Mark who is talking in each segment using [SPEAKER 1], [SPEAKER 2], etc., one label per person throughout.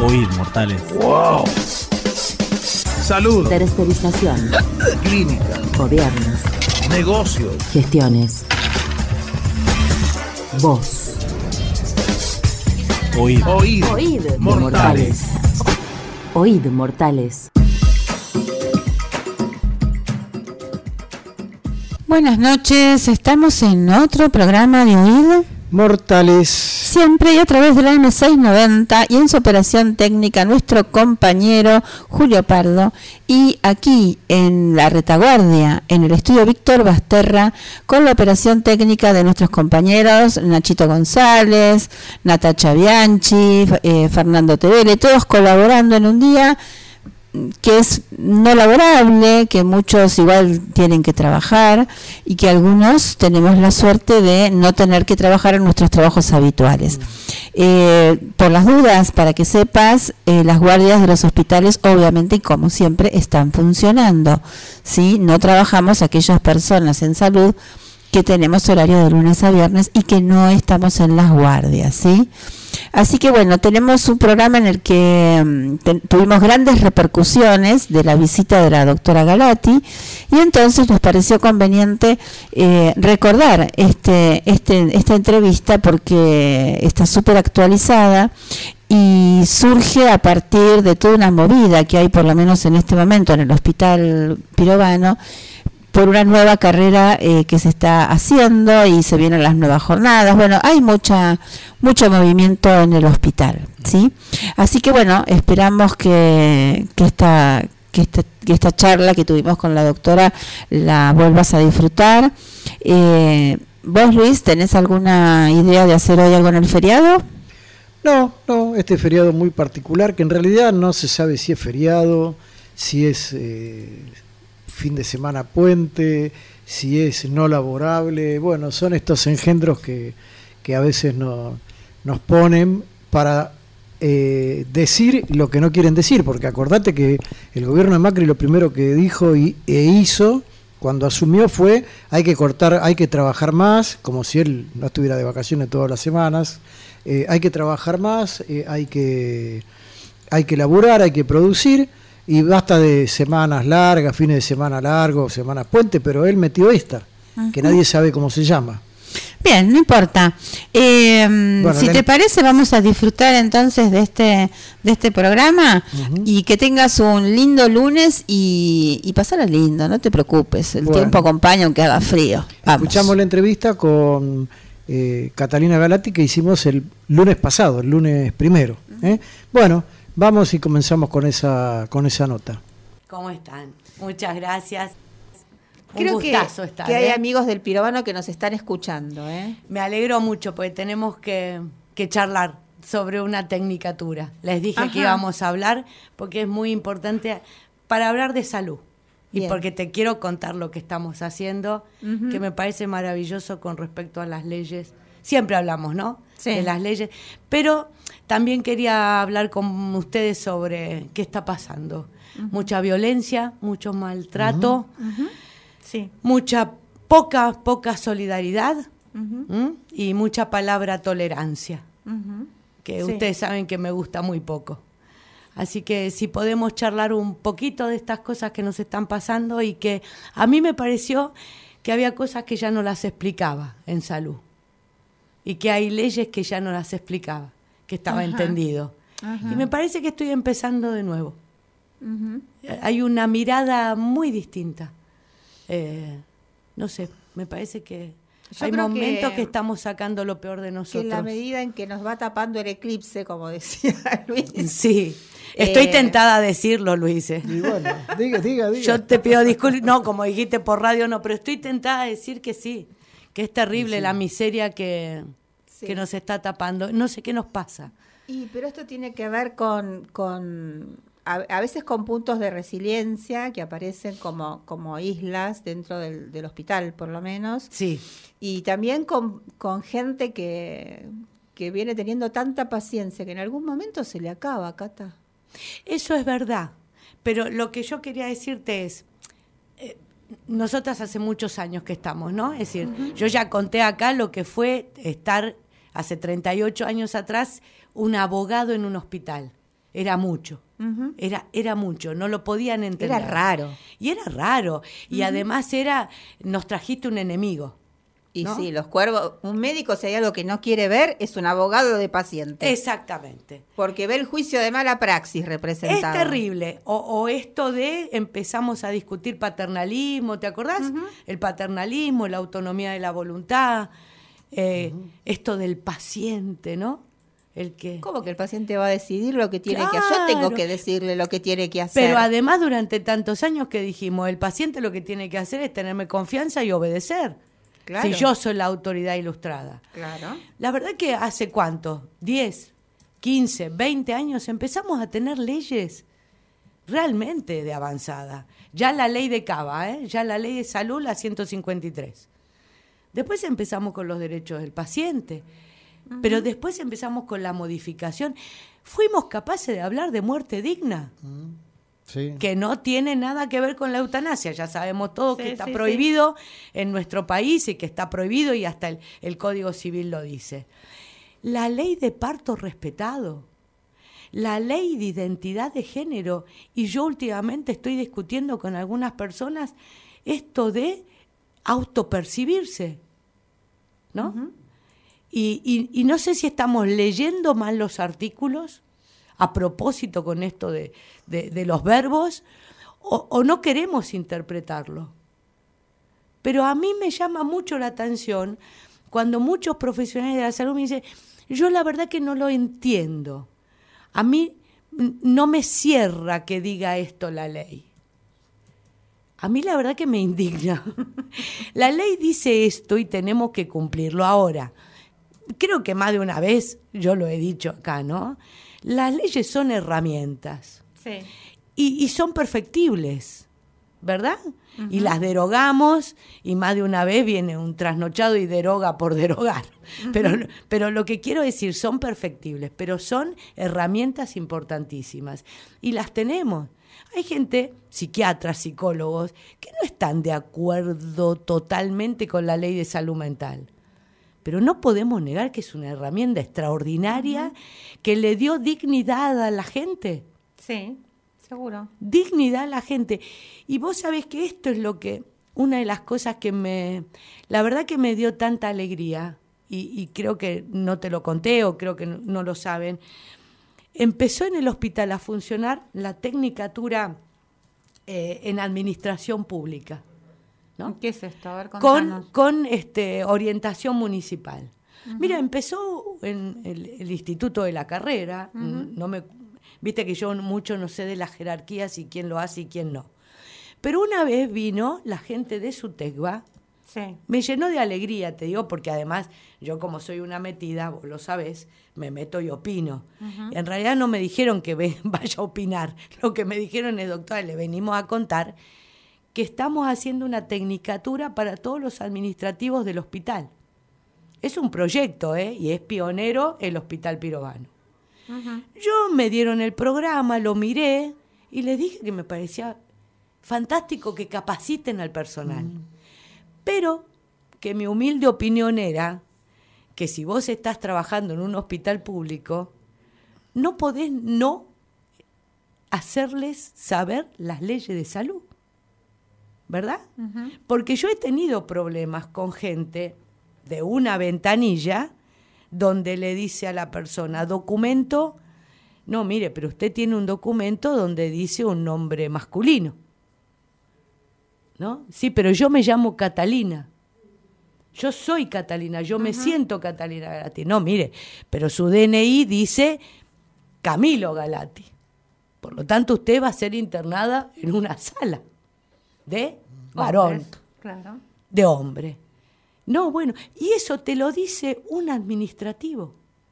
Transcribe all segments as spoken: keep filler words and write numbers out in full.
[SPEAKER 1] Oíd, mortales.
[SPEAKER 2] ¡Wow! Salud.
[SPEAKER 3] Tercerización.
[SPEAKER 2] Clínica.
[SPEAKER 3] Gobiernos.
[SPEAKER 2] Negocios.
[SPEAKER 3] Gestiones. Voz.
[SPEAKER 1] Oíd.
[SPEAKER 2] Oíd.
[SPEAKER 3] Oíd,
[SPEAKER 2] mortales.
[SPEAKER 3] Oíd, mortales.
[SPEAKER 4] Buenas noches, estamos en otro programa de Oíd
[SPEAKER 5] Mortales.
[SPEAKER 4] Siempre y a través de la M seiscientos noventa y en su operación técnica nuestro compañero Julio Pardo, y aquí en la retaguardia, en el estudio Víctor Basterra, con la operación técnica de nuestros compañeros Nachito González, Natacha Bianchi, eh, Fernando Tevele, todos colaborando en un día que es no laborable, que muchos igual tienen que trabajar y que algunos tenemos la suerte de no tener que trabajar en nuestros trabajos habituales. Eh, por las dudas, para que sepas, eh, las guardias de los hospitales obviamente y como siempre están funcionando, ¿sí? No trabajamos aquellas personas en salud que tenemos horario de lunes a viernes y que no estamos en las guardias, ¿sí? Así que bueno, tenemos un programa en el que um, te, tuvimos grandes repercusiones de la visita de la doctora Galati, y entonces nos pareció conveniente eh, recordar este, este, esta entrevista porque está súper actualizada y surge a partir de toda una movida que hay por lo menos en este momento en el Hospital Pirovano, por una nueva carrera eh, que se está haciendo y se vienen las nuevas jornadas. Bueno, hay mucha mucho movimiento en el hospital, ¿sí? Así que bueno, esperamos que, que, esta, que, esta, que esta charla que tuvimos con la doctora la vuelvas a disfrutar. Eh, ¿Vos, Luis, tenés alguna idea de hacer hoy algo en el feriado?
[SPEAKER 5] No, no, este feriado muy particular, que en realidad no se sabe si es feriado, si es... Eh, fin de semana puente, si es no laborable. Bueno, son estos engendros que, que a veces no, nos ponen para eh, decir lo que no quieren decir, porque acordate que el gobierno de Macri lo primero que dijo y, e hizo cuando asumió fue hay que cortar, hay que trabajar más, como si él no estuviera de vacaciones todas las semanas, eh, hay que trabajar más, eh, hay que, hay que laburar, hay que producir. Y basta de semanas largas, fines de semana largos, semanas puente, pero él metió esta, uh-huh. que nadie sabe cómo se llama.
[SPEAKER 4] Bien, no importa. Eh, bueno, si te parece, vamos a disfrutar entonces de este de este programa, uh-huh. y que tengas un lindo lunes y, y pasarla lindo, no te preocupes, el bueno. tiempo acompaña aunque haga frío. Vamos.
[SPEAKER 5] Escuchamos la entrevista con eh, Catalina Galati que hicimos el lunes pasado, el lunes primero. Uh-huh. ¿eh? Bueno, vamos y comenzamos con esa con esa nota.
[SPEAKER 6] ¿Cómo están? Muchas gracias. Un
[SPEAKER 4] Creo
[SPEAKER 6] gustazo
[SPEAKER 4] que,
[SPEAKER 6] estar,
[SPEAKER 4] que hay
[SPEAKER 6] ¿eh?
[SPEAKER 4] amigos del Pirovano que nos están escuchando. ¿eh?
[SPEAKER 6] Me alegro mucho porque tenemos que, que charlar sobre una tecnicatura. Les dije Ajá. que íbamos a hablar porque es muy importante para hablar de salud. Bien. Y porque te quiero contar lo que estamos haciendo, uh-huh. que me parece maravilloso con respecto a las leyes. Siempre hablamos, ¿no? Sí. De las leyes. Pero también quería hablar con ustedes sobre qué está pasando. Uh-huh. Mucha violencia, mucho maltrato, uh-huh. Uh-huh. Sí. mucha, poca, poca solidaridad, uh-huh. y mucha palabra tolerancia, uh-huh. que sí. ustedes saben que me gusta muy poco. Así que si podemos charlar un poquito de estas cosas que nos están pasando y que a mí me pareció que había cosas que ya no las explicaba en salud. Y que hay leyes que ya no las explicaba, que estaba Ajá. entendido. Ajá. Y me parece que estoy empezando de nuevo. Uh-huh. Hay una mirada muy distinta. Eh, no sé, me parece que Yo hay momentos que, que estamos sacando lo peor de nosotros.
[SPEAKER 4] Que en la medida en que nos va tapando el eclipse, como decía Luis.
[SPEAKER 6] Sí, estoy eh, tentada a decirlo, Luis.
[SPEAKER 5] Y bueno, diga, diga, diga.
[SPEAKER 6] Yo te pido disculpas, no, como dijiste por radio, no, pero estoy tentada a decir que sí. Que es terrible sí. la miseria que, sí. que nos está tapando. No sé qué nos pasa.
[SPEAKER 4] Y pero esto tiene que ver con, con a, a veces con puntos de resiliencia que aparecen como, como islas dentro del, del hospital, por lo menos.
[SPEAKER 6] Sí.
[SPEAKER 4] Y también con, con gente que, que viene teniendo tanta paciencia que en algún momento se le acaba, Cata.
[SPEAKER 6] Eso es verdad. Pero lo que yo quería decirte es... Eh, nosotras hace muchos años que estamos, ¿no? Es decir, uh-huh. yo ya conté acá lo que fue estar hace treinta y ocho años atrás un abogado en un hospital. era mucho. Uh-huh. Era, era mucho, no lo podían entender.
[SPEAKER 4] Era raro.
[SPEAKER 6] Y era raro. Y uh-huh. además era, nos trajiste un enemigo.
[SPEAKER 4] Y
[SPEAKER 6] ¿no?
[SPEAKER 4] sí, los cuervos, un médico, si hay algo que no quiere ver, es un abogado de paciente.
[SPEAKER 6] Exactamente.
[SPEAKER 4] Porque ve el juicio de mala praxis representado.
[SPEAKER 6] Es terrible. O, o esto de empezamos a discutir paternalismo, ¿te acordás? Uh-huh. El paternalismo, la autonomía de la voluntad, eh, uh-huh. esto del paciente, ¿no? El que...
[SPEAKER 4] ¿Cómo que el paciente va a decidir lo que tiene
[SPEAKER 6] claro.
[SPEAKER 4] que hacer? Yo tengo que decirle lo que tiene que hacer.
[SPEAKER 6] Pero además durante tantos años que dijimos, el paciente lo que tiene que hacer es tenerme confianza y obedecer. Claro. Si yo soy la autoridad ilustrada.
[SPEAKER 4] Claro.
[SPEAKER 6] La verdad que hace cuánto, diez, quince, veinte años empezamos a tener leyes realmente de avanzada. Ya la ley de Cava, ¿eh? Ya la ley de salud, la ciento cincuenta y tres. Después empezamos con los derechos del paciente, uh-huh. pero después empezamos con la modificación. Fuimos capaces de hablar de muerte digna. Uh-huh. Sí. Que no tiene nada que ver con la eutanasia. Ya sabemos todos sí, que está sí, prohibido sí. en nuestro país y que está prohibido y hasta el, el Código Civil lo dice. La ley de parto respetado, la ley de identidad de género, y yo últimamente estoy discutiendo con algunas personas esto de autopercibirse, ¿no? Uh-huh. Y, y, y no sé si estamos leyendo mal los artículos a propósito con esto de, de, de los verbos, o, o no queremos interpretarlo. Pero a mí me llama mucho la atención cuando muchos profesionales de la salud me dicen, yo la verdad que no lo entiendo. A mí no me cierra que diga esto la ley. A mí la verdad que me indigna. La ley dice esto y tenemos que cumplirlo ahora. Creo que más de una vez yo lo he dicho acá, ¿no? Las leyes son herramientas sí. y, y son perfectibles, ¿verdad? Uh-huh. Y las derogamos y más de una vez viene un trasnochado y deroga por derogar. Uh-huh. Pero, pero lo que quiero decir, son perfectibles, pero son herramientas importantísimas y las tenemos. Hay gente, psiquiatras, psicólogos, que no están de acuerdo totalmente con la ley de salud mental. Pero no podemos negar que es una herramienta extraordinaria uh-huh. que le dio dignidad a la gente.
[SPEAKER 4] Sí, seguro.
[SPEAKER 6] Dignidad a la gente. Y vos sabés que esto es lo que, una de las cosas que me, la verdad que me dio tanta alegría, y, y creo que no te lo conté o creo que no, no lo saben, empezó en el hospital a funcionar la tecnicatura eh, en administración pública. ¿No?
[SPEAKER 4] ¿Qué es esto? A ver,
[SPEAKER 6] con con este, orientación municipal. Uh-huh. Mira, empezó en el, el Instituto de la Carrera, uh-huh. no me, viste que yo mucho no sé de las jerarquías y quién lo hace y quién no. Pero una vez vino la gente de SUTECBA, sí. me llenó de alegría, te digo, porque además yo como soy una metida, vos lo sabés, me meto y opino. Uh-huh. En realidad no me dijeron que ve, vaya a opinar, lo que me dijeron es, doctora, le venimos a contar que estamos haciendo una tecnicatura para todos los administrativos del hospital. Es un proyecto, ¿eh? Y es pionero el Hospital Pirovano. Uh-huh. Yo me dieron el programa, lo miré y les dije que me parecía fantástico que capaciten al personal. Uh-huh. Pero que mi humilde opinión era que si vos estás trabajando en un hospital público, no podés no hacerles saber las leyes de salud. ¿Verdad? Uh-huh. Porque yo he tenido problemas con gente de una ventanilla donde le dice a la persona, documento, no, mire, pero usted tiene un documento donde dice un nombre masculino. ¿No? Sí, pero yo me llamo Catalina. Yo soy Catalina, yo uh-huh. me siento Catalina Galati. No, mire, pero su D N I dice Camilo Galati. Por lo tanto, usted va a ser internada en una sala de varón, Hombres, claro. de hombre. No, bueno, y eso te lo dice un administrativo.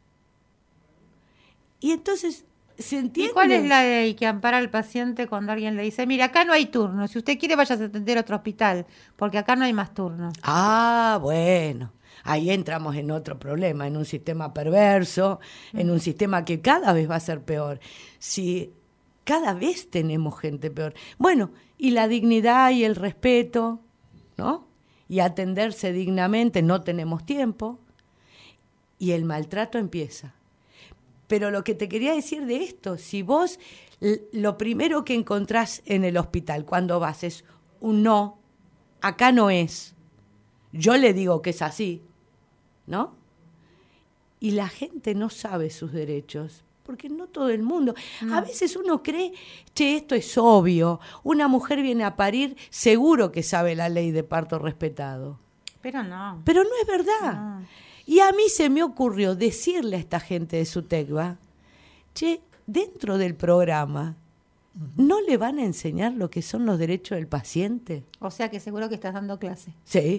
[SPEAKER 6] Y entonces, ¿se entiende?
[SPEAKER 4] ¿Y cuál es la ley que ampara al paciente cuando alguien le dice, mira, acá no hay turno, si usted quiere vaya a atender a otro hospital, porque acá no hay más turno?
[SPEAKER 6] Ah, bueno, ahí entramos en otro problema, en un sistema perverso, mm. en un sistema que cada vez va a ser peor. Si cada vez tenemos gente peor. Bueno, y la dignidad y el respeto, ¿no? Y atenderse dignamente, no tenemos tiempo. Y el maltrato empieza. pero lo que te quería decir de esto, si vos l- lo primero que encontrás en el hospital cuando vas es un no, acá no es, yo le digo que es así, ¿no? Y la gente no sabe sus derechos, porque no todo el mundo.
[SPEAKER 4] No.
[SPEAKER 6] A veces uno cree, che, esto es obvio, una mujer viene a parir, seguro que sabe la ley de parto respetado.
[SPEAKER 4] Pero no.
[SPEAKER 6] Pero no es verdad.
[SPEAKER 4] No.
[SPEAKER 6] Y a mí se me ocurrió decirle a esta gente de SUTECBA, che, dentro del programa, ¿no le van a enseñar lo que son los derechos del paciente?
[SPEAKER 4] O sea que seguro que estás dando clase.
[SPEAKER 6] Sí.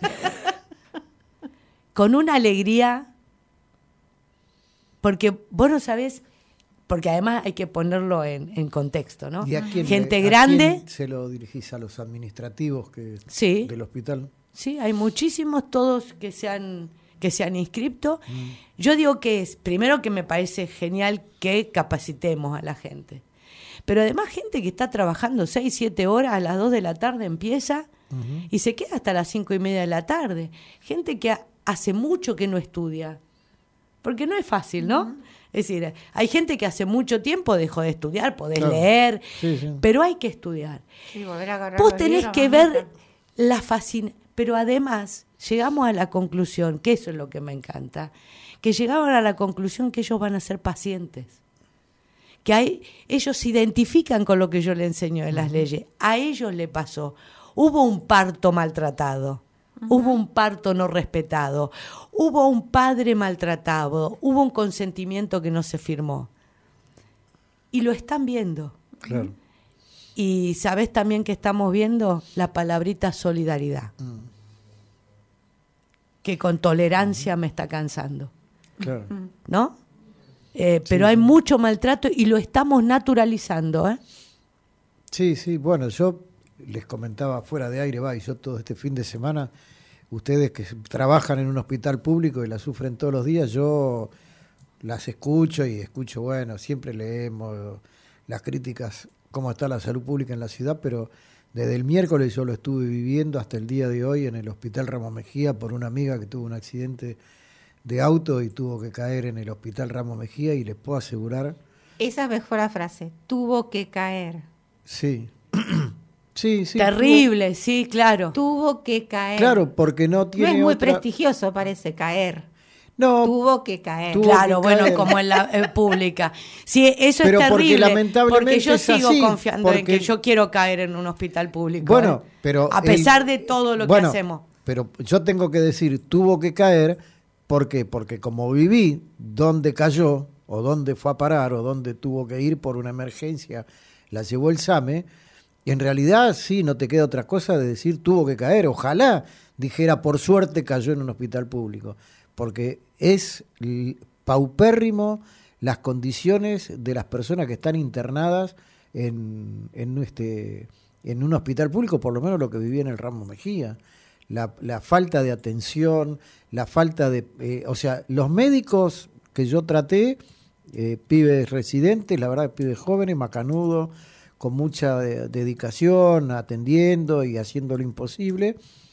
[SPEAKER 6] Con una alegría, porque vos no sabés, porque además hay que ponerlo en, en contexto, ¿no?
[SPEAKER 5] ¿Y a quién,
[SPEAKER 6] Gente
[SPEAKER 5] a
[SPEAKER 6] grande.
[SPEAKER 5] quién se lo dirigís? ¿A los administrativos que
[SPEAKER 6] Sí.
[SPEAKER 5] del hospital?
[SPEAKER 6] Sí, hay muchísimos, todos que se han, que se han inscrito. Mm. Yo digo que es, primero que me parece genial que capacitemos a la gente. Pero además gente que está trabajando seis, siete horas, a las dos de la tarde empieza uh-huh. y se queda hasta las cinco y media de la tarde. Gente que ha, hace mucho que no estudia. Porque no es fácil, ¿no? Uh-huh. Es decir, hay gente que hace mucho tiempo dejó de estudiar, podés claro. leer, sí, sí. pero hay que estudiar.
[SPEAKER 4] Sí, volver a agarrar
[SPEAKER 6] Vos
[SPEAKER 4] los
[SPEAKER 6] tenés
[SPEAKER 4] libros,
[SPEAKER 6] que
[SPEAKER 4] mamita.
[SPEAKER 6] ver la fascinación. Pero además llegamos a la conclusión, que eso es lo que me encanta, que llegaban a la conclusión que ellos van a ser pacientes. Que hay, ellos se identifican con lo que yo les enseño de las uh-huh. leyes. A ellos le pasó. Hubo un parto maltratado. Uh-huh. Hubo un parto no respetado, hubo un padre maltratado, hubo un consentimiento que no se firmó. Y lo están viendo.
[SPEAKER 5] Claro.
[SPEAKER 6] Y ¿sabés también que estamos viendo? La palabrita solidaridad. Mm. Que con tolerancia mm. me está cansando.
[SPEAKER 5] Claro.
[SPEAKER 6] ¿No? Eh,
[SPEAKER 5] sí,
[SPEAKER 6] pero
[SPEAKER 5] sí.
[SPEAKER 6] hay mucho maltrato y lo estamos naturalizando, ¿eh?
[SPEAKER 5] Sí, sí. Bueno, yo les comentaba fuera de aire, va, y yo todo este fin de semana, ustedes que trabajan en un hospital público y la sufren todos los días, yo las escucho y escucho, bueno, siempre leemos las críticas, cómo está la salud pública en la ciudad, pero desde el miércoles yo lo estuve viviendo hasta el día de hoy en el Hospital Ramos Mejía por una amiga que tuvo un accidente de auto y tuvo que caer en el Hospital Ramos Mejía, y les puedo asegurar...
[SPEAKER 4] Esa mejor la frase, tuvo que caer.
[SPEAKER 5] Sí. Sí, sí.
[SPEAKER 6] Terrible, tuvo, sí, claro.
[SPEAKER 4] Tuvo que caer.
[SPEAKER 5] Claro, porque no tiene
[SPEAKER 4] No es muy
[SPEAKER 5] otra...
[SPEAKER 4] prestigioso, parece, caer.
[SPEAKER 5] No.
[SPEAKER 4] Tuvo que caer.
[SPEAKER 6] Tuvo claro, que bueno, caer. Como en la eh, pública. Sí, eso
[SPEAKER 5] pero
[SPEAKER 6] es terrible.
[SPEAKER 5] Porque, lamentablemente
[SPEAKER 6] porque yo
[SPEAKER 5] es
[SPEAKER 6] sigo
[SPEAKER 5] así,
[SPEAKER 6] confiando
[SPEAKER 5] porque...
[SPEAKER 6] en que yo quiero caer en un hospital público.
[SPEAKER 5] Bueno,
[SPEAKER 6] ¿eh?
[SPEAKER 5] pero...
[SPEAKER 6] A pesar
[SPEAKER 5] el...
[SPEAKER 6] de todo lo
[SPEAKER 5] bueno,
[SPEAKER 6] que hacemos.
[SPEAKER 5] Pero yo tengo que decir, tuvo que caer, ¿por qué? Porque como viví dónde cayó, o dónde fue a parar, o dónde tuvo que ir por una emergencia, la llevó el SAME, en realidad sí, no te queda otra cosa de decir tuvo que caer. Ojalá dijera por suerte cayó en un hospital público, porque es paupérrimo las condiciones de las personas que están internadas en, en, este, en un hospital público, por lo menos lo que vivía en el Ramos Mejía. La, la falta de atención, la falta de... Eh, o sea, los médicos que yo traté, eh, pibes residentes, la verdad, pibes jóvenes, macanudos, con mucha de, dedicación, atendiendo y haciendo lo imposible,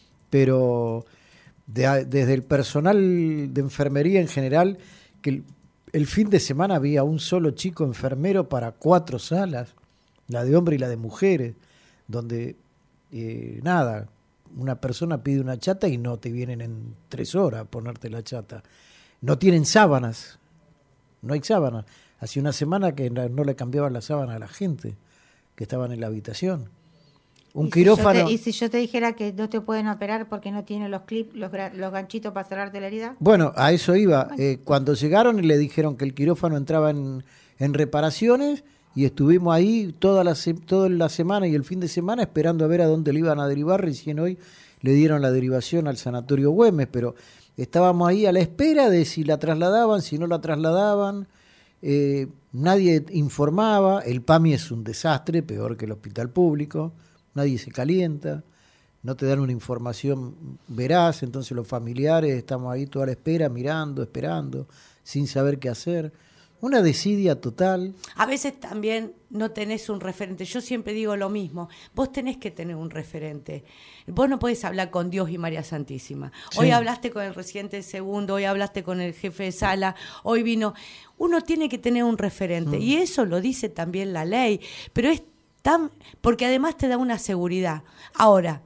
[SPEAKER 5] pero de, desde el personal de enfermería en general, que el, el fin de semana había un solo chico enfermero para cuatro salas, la de hombre y la de mujeres, donde eh, nada, una persona pide una chata y no te vienen en tres horas a ponerte la chata. No tienen sábanas, no hay sábanas. Hace una semana que no le cambiaban la sábana a la gente que estaban en la habitación. Un
[SPEAKER 4] ¿Y
[SPEAKER 5] quirófano...
[SPEAKER 4] Si te, ¿Y si yo te dijera que no te pueden operar porque no tienen los clips, los, los ganchitos para cerrarte la herida?
[SPEAKER 5] Bueno, a eso iba. Eh, cuando llegaron y le dijeron que el quirófano entraba en, en reparaciones, y estuvimos ahí toda la, toda la semana y el fin de semana esperando a ver a dónde le iban a derivar. Recién hoy le dieron la derivación al Sanatorio Güemes, pero estábamos ahí a la espera de si la trasladaban, si no la trasladaban. Eh, nadie informaba. El PAMI es un desastre, peor que el hospital público. Nadie se calienta, no te dan una información veraz, entonces los familiares estamos ahí toda la espera, mirando, esperando, sin saber qué hacer. una desidia total.
[SPEAKER 6] A veces también no tenés un referente. Yo siempre digo lo mismo. Vos tenés que tener un referente. Vos no podés hablar con Dios y María Santísima.
[SPEAKER 5] Sí.
[SPEAKER 6] Hoy hablaste con el residente segundo, hoy hablaste con el jefe de sala, hoy vino. Uno tiene que tener un referente. Mm. Y eso lo dice también la ley. Pero es tan... Porque además te da una seguridad. Ahora,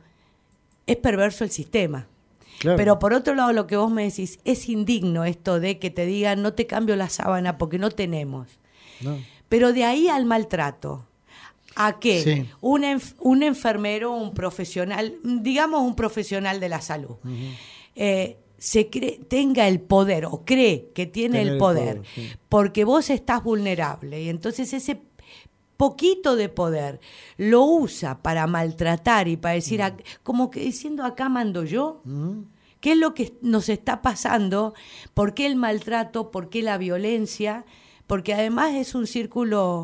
[SPEAKER 6] es perverso el sistema. Claro. Pero por otro lado, lo que vos me decís, es indigno esto de que te digan no te cambio la sábana porque no tenemos. No. Pero de ahí al maltrato, ¿a qué? Sí. Un, enf- un enfermero, un profesional, digamos un profesional de la salud, uh-huh. eh, se cree, tenga el poder o cree que tiene Tener el poder, el poder sí. porque vos estás vulnerable y entonces ese poquito de poder lo usa para maltratar y para decir, uh-huh. como que diciendo acá mando yo. Uh-huh. ¿Qué es lo que nos está pasando? ¿Por qué el maltrato? ¿Por qué la violencia? Porque además es un círculo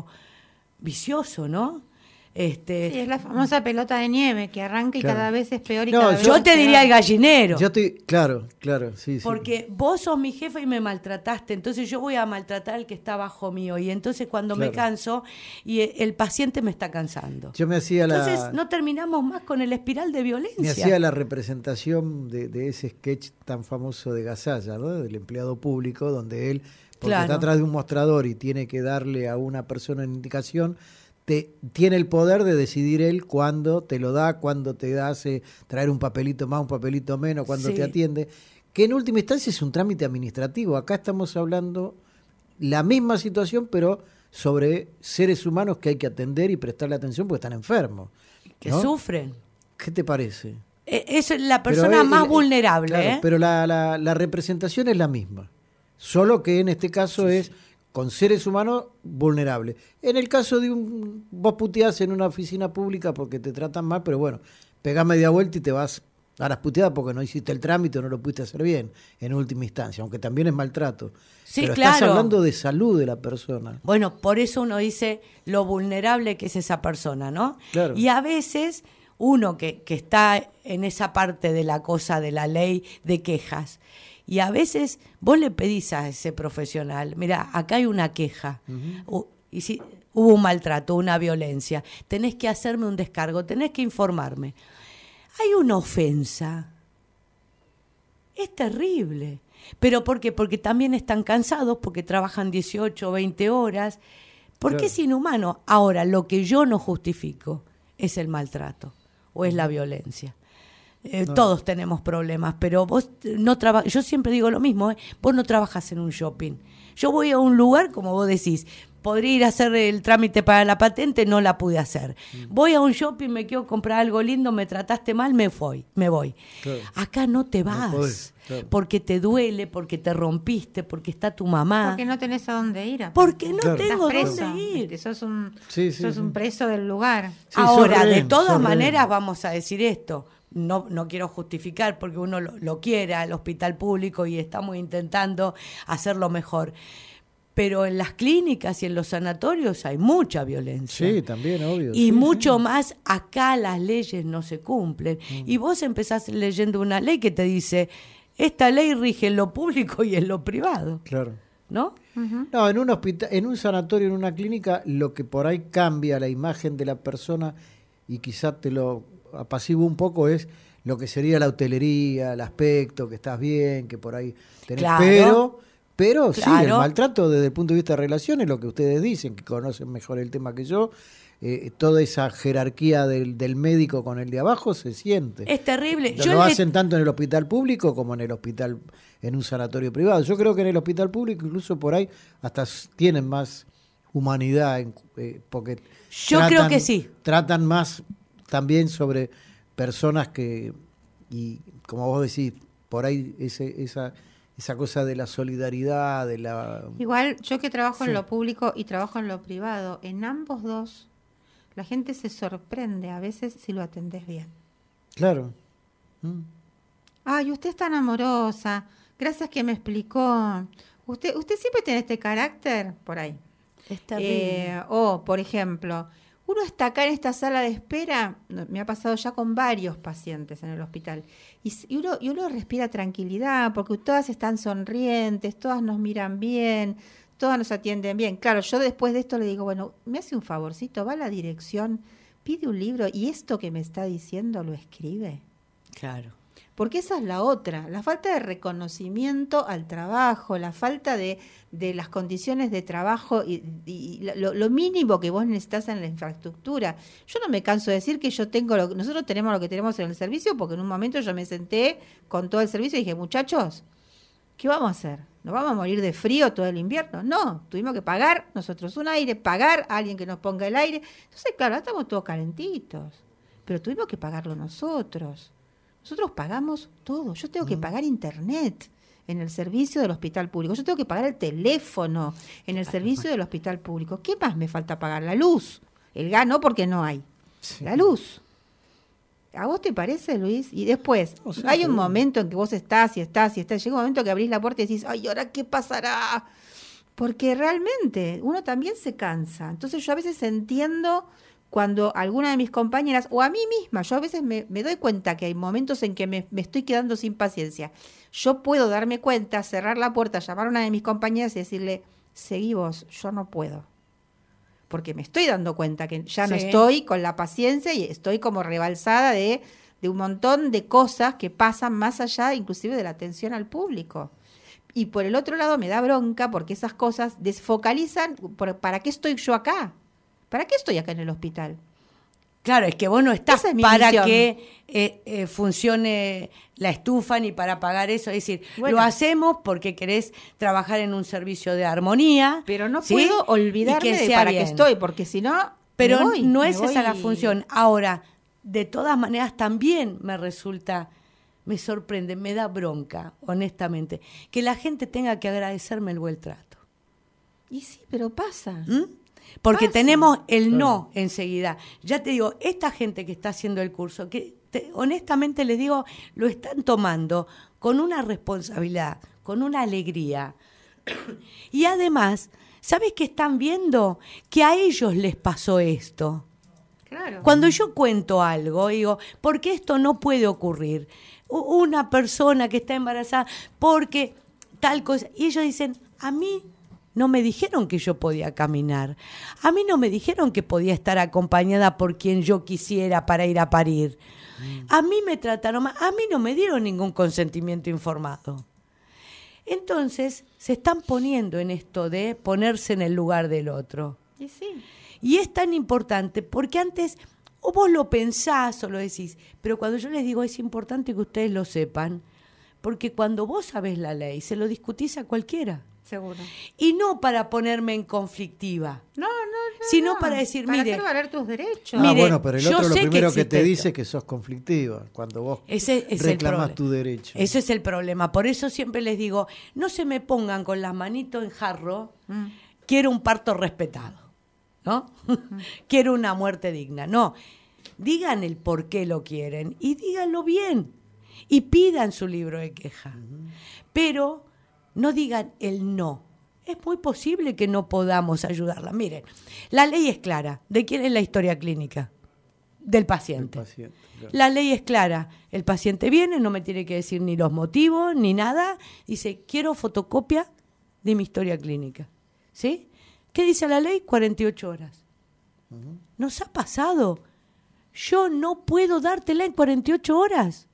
[SPEAKER 6] vicioso, ¿no? Este,
[SPEAKER 1] sí, es la famosa pelota de nieve que arranca y claro. cada vez es peor y
[SPEAKER 6] no,
[SPEAKER 1] cada vez
[SPEAKER 6] yo
[SPEAKER 1] es
[SPEAKER 6] te
[SPEAKER 1] peor.
[SPEAKER 6] diría el gallinero.
[SPEAKER 5] Yo te, claro, claro, sí, sí.
[SPEAKER 6] Porque vos sos mi jefe y me maltrataste, entonces yo voy a maltratar al que está bajo mío y entonces cuando claro. me canso y el paciente me está cansando.
[SPEAKER 5] Yo me hacía la
[SPEAKER 6] Entonces no terminamos más con el espiral de violencia.
[SPEAKER 5] Me hacía la representación de, de ese sketch tan famoso de Gasalla, ¿no? Del empleado público, donde él, porque claro. está atrás de un mostrador y tiene que darle a una persona una indicación, Te, tiene el poder de decidir él cuándo te lo da, cuándo te hace traer un papelito más, un papelito menos, cuándo sí. te atiende, que en última instancia es un trámite administrativo. Acá estamos hablando la misma situación, pero sobre seres humanos que hay que atender y prestarle atención porque están enfermos.
[SPEAKER 6] Que
[SPEAKER 5] ¿no?
[SPEAKER 6] sufren.
[SPEAKER 5] ¿Qué te parece?
[SPEAKER 6] Es la persona el, más el, vulnerable.
[SPEAKER 5] Claro,
[SPEAKER 6] ¿eh?
[SPEAKER 5] Pero la, la, la representación es la misma, solo que en este caso sí, es... Sí. con seres humanos vulnerables. En el caso de un... Vos puteás en una oficina pública porque te tratan mal, pero bueno, pegás media vuelta y te vas a las puteadas porque no hiciste el trámite o no lo pudiste hacer bien, en última instancia, aunque también es maltrato.
[SPEAKER 6] Sí,
[SPEAKER 5] pero
[SPEAKER 6] claro.
[SPEAKER 5] Estás hablando de salud de la persona.
[SPEAKER 6] Bueno, por eso uno dice lo vulnerable que es esa persona, ¿no?
[SPEAKER 5] Claro.
[SPEAKER 6] Y a veces uno que, que está en esa parte de la cosa de la ley de quejas, y a veces vos le pedís a ese profesional, mira, acá hay una queja, uh-huh. uh, y si hubo un maltrato, una violencia, tenés que hacerme un descargo, tenés que informarme. Hay una ofensa. Es terrible. ¿Pero por qué? Porque también están cansados, porque trabajan dieciocho o veinte horas, porque claro. es inhumano. Ahora, lo que yo no justifico es el maltrato o es la violencia. Eh, no. Todos tenemos problemas, pero vos no trabajas. Yo siempre digo lo mismo, ¿eh? Vos no trabajas en un shopping. Yo voy a un lugar, como vos decís, podría ir a hacer el trámite para la patente, no la pude hacer. Mm. Voy a un shopping, me quiero comprar algo lindo, me trataste mal, me voy. Me voy. Claro. Acá no te vas, no podés, claro. porque te duele, porque te rompiste, porque está tu mamá.
[SPEAKER 1] Porque no tenés a dónde ir. Aparte.
[SPEAKER 6] Porque no claro. tengo
[SPEAKER 1] preso,
[SPEAKER 6] dónde ir.
[SPEAKER 1] Sos un,
[SPEAKER 5] sí, sí,
[SPEAKER 1] sos
[SPEAKER 5] sí.
[SPEAKER 1] un preso del lugar.
[SPEAKER 6] Sí, ahora, de todas maneras, vamos a decir esto. No, no quiero justificar porque uno lo, lo quiere al hospital público y estamos intentando hacerlo mejor. Pero en las clínicas y en los sanatorios hay mucha violencia.
[SPEAKER 5] Sí, también, obvio.
[SPEAKER 6] Y
[SPEAKER 5] sí,
[SPEAKER 6] mucho
[SPEAKER 5] sí.
[SPEAKER 6] más acá las leyes no se cumplen. Mm. Y vos empezás leyendo una ley que te dice, esta ley rige en lo público y en lo privado.
[SPEAKER 5] Claro.
[SPEAKER 6] ¿No?
[SPEAKER 5] Uh-huh. No, en un hospital, en un sanatorio, en una clínica, lo que por ahí cambia la imagen de la persona y quizás te lo apacigua un poco es lo que sería la hotelería, el aspecto, que estás bien, que por ahí tenés...
[SPEAKER 6] Claro.
[SPEAKER 5] Pero, pero
[SPEAKER 6] claro.
[SPEAKER 5] sí, el maltrato desde el punto de vista de relaciones, lo que ustedes dicen, que conocen mejor el tema que yo, eh, toda esa jerarquía del, del médico con el de abajo se siente.
[SPEAKER 6] Es terrible.
[SPEAKER 5] Lo,
[SPEAKER 6] yo
[SPEAKER 5] lo
[SPEAKER 6] le...
[SPEAKER 5] hacen tanto en el hospital público como en el hospital, en un sanatorio privado. Yo creo que en el hospital público incluso por ahí hasta tienen más humanidad, en, eh, porque
[SPEAKER 6] yo
[SPEAKER 5] tratan,
[SPEAKER 6] creo que sí.
[SPEAKER 5] Tratan más también sobre personas que, y como vos decís, por ahí ese, esa, esa cosa de la solidaridad, de la...
[SPEAKER 1] Igual, yo que trabajo
[SPEAKER 5] sí.
[SPEAKER 1] en lo público y trabajo en lo privado, en ambos dos, la gente se sorprende a veces si lo atendés bien.
[SPEAKER 5] Claro. Mm.
[SPEAKER 1] Ay, usted es tan amorosa, gracias que me explicó. Usted, usted siempre tiene este carácter, por ahí.
[SPEAKER 6] Está bien.
[SPEAKER 1] Eh, o, por ejemplo... Uno está acá en esta sala de espera, me ha pasado ya con varios pacientes en el hospital, y, y, uno, y uno respira tranquilidad, porque todas están sonrientes, todas nos miran bien, todas nos atienden bien. Claro, yo después de esto le digo, bueno, me hace un favorcito, va a la dirección, pide un libro y esto que me está diciendo lo escribe.
[SPEAKER 6] Claro.
[SPEAKER 1] Porque esa es la otra, la falta de reconocimiento al trabajo, la falta de, de las condiciones de trabajo y, y lo, lo mínimo que vos necesitas en la infraestructura. Yo no me canso de decir que yo tengo, lo, nosotros tenemos lo que tenemos en el servicio, porque en un momento yo me senté con todo el servicio y dije, muchachos, ¿qué vamos a hacer? ¿Nos vamos a morir de frío todo el invierno? No, tuvimos que pagar nosotros un aire, pagar a alguien que nos ponga el aire. Entonces, claro, ahora estamos todos calentitos, pero tuvimos que pagarlo nosotros. Nosotros pagamos todo. Yo tengo que pagar internet en el servicio del hospital público. Yo tengo que pagar el teléfono en el servicio del hospital público. ¿Qué más me falta pagar? La luz. El gas no, porque no hay. Sí. La luz. ¿A vos te parece, Luis? Y después, o sea, hay un sí. momento en que vos estás y estás y estás. Llega un momento que abrís la puerta y decís, ay, ¿ahora qué pasará? Porque realmente uno también se cansa. Entonces yo a veces entiendo cuando alguna de mis compañeras, o a mí misma, yo a veces me, me doy cuenta que hay momentos en que me, me estoy quedando sin paciencia. Yo puedo darme cuenta, cerrar la puerta, llamar a una de mis compañeras y decirle, seguí vos, yo no puedo. Porque me estoy dando cuenta que ya sí. no estoy con la paciencia y estoy como rebalsada de, de un montón de cosas que pasan más allá, inclusive de la atención al público. Y por el otro lado me da bronca porque esas cosas desfocalizan, por, ¿para qué estoy yo acá? ¿Para qué estoy acá en el hospital?
[SPEAKER 6] Claro, es que vos no estás
[SPEAKER 1] es
[SPEAKER 6] para
[SPEAKER 1] misión.
[SPEAKER 6] que eh, eh, funcione la estufa ni para pagar eso. Es decir,
[SPEAKER 1] bueno,
[SPEAKER 6] lo hacemos porque querés trabajar en un servicio de armonía.
[SPEAKER 1] Pero no
[SPEAKER 6] ¿sí?
[SPEAKER 1] puedo olvidarme de para
[SPEAKER 6] bien.
[SPEAKER 1] qué estoy, porque si no,
[SPEAKER 6] Pero
[SPEAKER 1] me voy,
[SPEAKER 6] no
[SPEAKER 1] me
[SPEAKER 6] es
[SPEAKER 1] voy.
[SPEAKER 6] esa la función. Ahora, de todas maneras, también me resulta, me sorprende, me da bronca, honestamente, que la gente tenga que agradecerme el buen trato.
[SPEAKER 1] Y sí, pero pasa.
[SPEAKER 6] ¿Mm? Porque
[SPEAKER 1] Pasa.
[SPEAKER 6] tenemos el
[SPEAKER 5] Claro.
[SPEAKER 6] no enseguida. Ya te digo, esta gente que está haciendo el curso, que te, honestamente les digo, lo están tomando con una responsabilidad, con una alegría. Y además, ¿sabes qué están viendo? Que a ellos les pasó esto.
[SPEAKER 1] Claro.
[SPEAKER 6] Cuando yo cuento algo, digo, ¿por qué esto no puede ocurrir? U- Una persona que está embarazada, porque tal cosa. Y ellos dicen, a mí no me dijeron que yo podía caminar. A mí no me dijeron que podía estar acompañada por quien yo quisiera para ir a parir. A mí me trataron mal. A mí no me dieron ningún consentimiento informado. Entonces, se están poniendo en esto de ponerse en el lugar del otro.
[SPEAKER 1] Y sí.
[SPEAKER 6] Y es tan importante porque antes o vos lo pensás o lo decís, pero cuando yo les digo es importante que ustedes lo sepan, porque cuando vos sabés la ley, se lo discutís a cualquiera.
[SPEAKER 1] Seguro.
[SPEAKER 6] Y no para ponerme en conflictiva,
[SPEAKER 1] No, no, no.
[SPEAKER 6] sino
[SPEAKER 1] no.
[SPEAKER 6] para decir,
[SPEAKER 1] para
[SPEAKER 6] mire,
[SPEAKER 1] hacer valer tus derechos.
[SPEAKER 5] Ah,
[SPEAKER 6] Mire,
[SPEAKER 5] bueno, pero el
[SPEAKER 6] yo
[SPEAKER 5] otro lo
[SPEAKER 6] sé que
[SPEAKER 5] primero que,
[SPEAKER 6] existe
[SPEAKER 5] te dice
[SPEAKER 6] esto.
[SPEAKER 5] es que sos conflictiva, cuando vos
[SPEAKER 6] Ese es el
[SPEAKER 5] reclamás
[SPEAKER 6] problema.
[SPEAKER 5] tu derecho.
[SPEAKER 6] Ese es el problema. Por eso siempre les digo, no se me pongan con las manitos en jarro,
[SPEAKER 1] Mm.
[SPEAKER 6] quiero un parto respetado, ¿no? Quiero una muerte digna. No, digan el por qué lo quieren y díganlo bien y pidan su libro de queja. Uh-huh. Pero no digan el no. Es muy posible que no podamos ayudarla. Miren, la ley es clara. ¿De quién es la historia clínica? Del paciente.
[SPEAKER 5] El paciente, claro.
[SPEAKER 6] La ley es clara. El paciente viene, no me tiene que decir ni los motivos, ni nada. Dice, quiero fotocopia de mi historia clínica. ¿Sí? ¿Qué dice la ley? cuarenta y ocho horas. Uh-huh. Nos ha pasado. Yo no puedo dártela en cuarenta y ocho horas.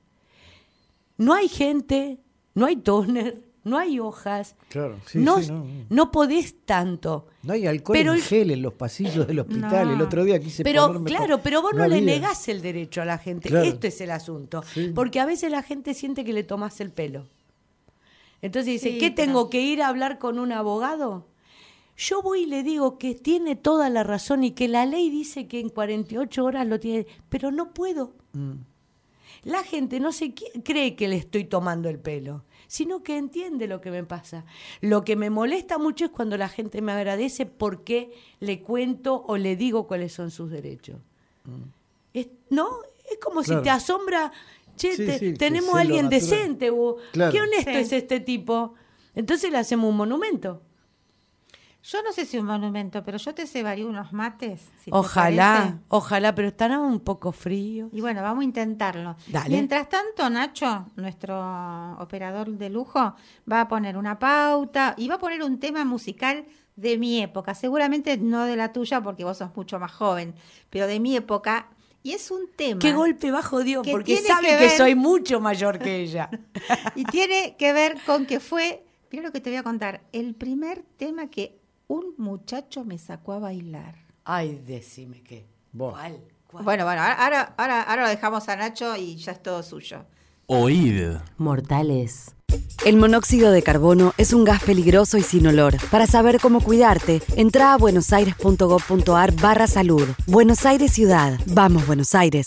[SPEAKER 6] No hay gente, no hay tóner, no hay hojas.
[SPEAKER 5] Claro, sí,
[SPEAKER 6] no,
[SPEAKER 5] sí, no.
[SPEAKER 6] no podés tanto.
[SPEAKER 5] No hay alcohol
[SPEAKER 6] pero
[SPEAKER 5] en
[SPEAKER 6] el,
[SPEAKER 5] gel en los pasillos del hospital.
[SPEAKER 1] No.
[SPEAKER 5] El otro día quise
[SPEAKER 6] pero
[SPEAKER 5] ponerme
[SPEAKER 6] claro,
[SPEAKER 5] con...
[SPEAKER 6] pero vos no,
[SPEAKER 5] no
[SPEAKER 6] le
[SPEAKER 5] había.
[SPEAKER 6] negás el derecho a la gente.
[SPEAKER 5] Claro.
[SPEAKER 6] Esto es el asunto.
[SPEAKER 5] Sí.
[SPEAKER 6] Porque a veces la gente siente que le tomás el pelo. Entonces dice,
[SPEAKER 1] Sí,
[SPEAKER 6] ¿qué
[SPEAKER 1] pero...
[SPEAKER 6] tengo que ir a hablar con un abogado? Yo voy y le digo que tiene toda la razón y que la ley dice que en cuarenta y ocho horas lo tiene, pero no puedo.
[SPEAKER 5] Mm.
[SPEAKER 6] La gente no se cree que le estoy tomando el pelo, sino que entiende lo que me pasa. Lo que me molesta mucho es cuando la gente me agradece porque le cuento o le digo cuáles son sus derechos. Mm. Es, ¿no? Es como
[SPEAKER 5] claro.
[SPEAKER 6] si te asombra, che,
[SPEAKER 5] sí,
[SPEAKER 6] te,
[SPEAKER 5] sí,
[SPEAKER 6] tenemos
[SPEAKER 5] a
[SPEAKER 6] a alguien decente, o,
[SPEAKER 5] claro.
[SPEAKER 6] qué honesto
[SPEAKER 1] Sí.
[SPEAKER 6] es este tipo. Entonces le hacemos un monumento.
[SPEAKER 1] Yo no sé si un monumento, pero yo te cebaría unos mates. Si
[SPEAKER 6] ojalá, ojalá, pero estará un poco frío.
[SPEAKER 1] Y bueno, vamos a intentarlo.
[SPEAKER 6] Dale.
[SPEAKER 1] Mientras tanto, Nacho, nuestro operador de lujo, va a poner una pauta y va a poner un tema musical de mi época. Seguramente no de la tuya porque vos sos mucho más joven, pero de mi época. Y es un tema...
[SPEAKER 6] Qué golpe bajo dio,
[SPEAKER 1] que
[SPEAKER 6] porque
[SPEAKER 1] tiene
[SPEAKER 6] sabe
[SPEAKER 1] que
[SPEAKER 6] que
[SPEAKER 1] ver-
[SPEAKER 6] soy mucho mayor que ella.
[SPEAKER 1] Y tiene que ver con que fue, mira lo que te voy a contar, el primer tema que un muchacho me sacó a bailar.
[SPEAKER 6] Ay, decime qué.
[SPEAKER 5] Vos.
[SPEAKER 6] ¿Cuál? ¿Cuál?
[SPEAKER 1] Bueno, bueno, ahora, ahora, ahora lo dejamos a Nacho y ya es todo suyo.
[SPEAKER 2] Oíd.
[SPEAKER 3] Mortales.
[SPEAKER 7] El monóxido de carbono es un gas peligroso y sin olor. Para saber cómo cuidarte, entra a buenosaires.gov.ar barra salud. Buenos Aires Ciudad. Vamos, Buenos Aires.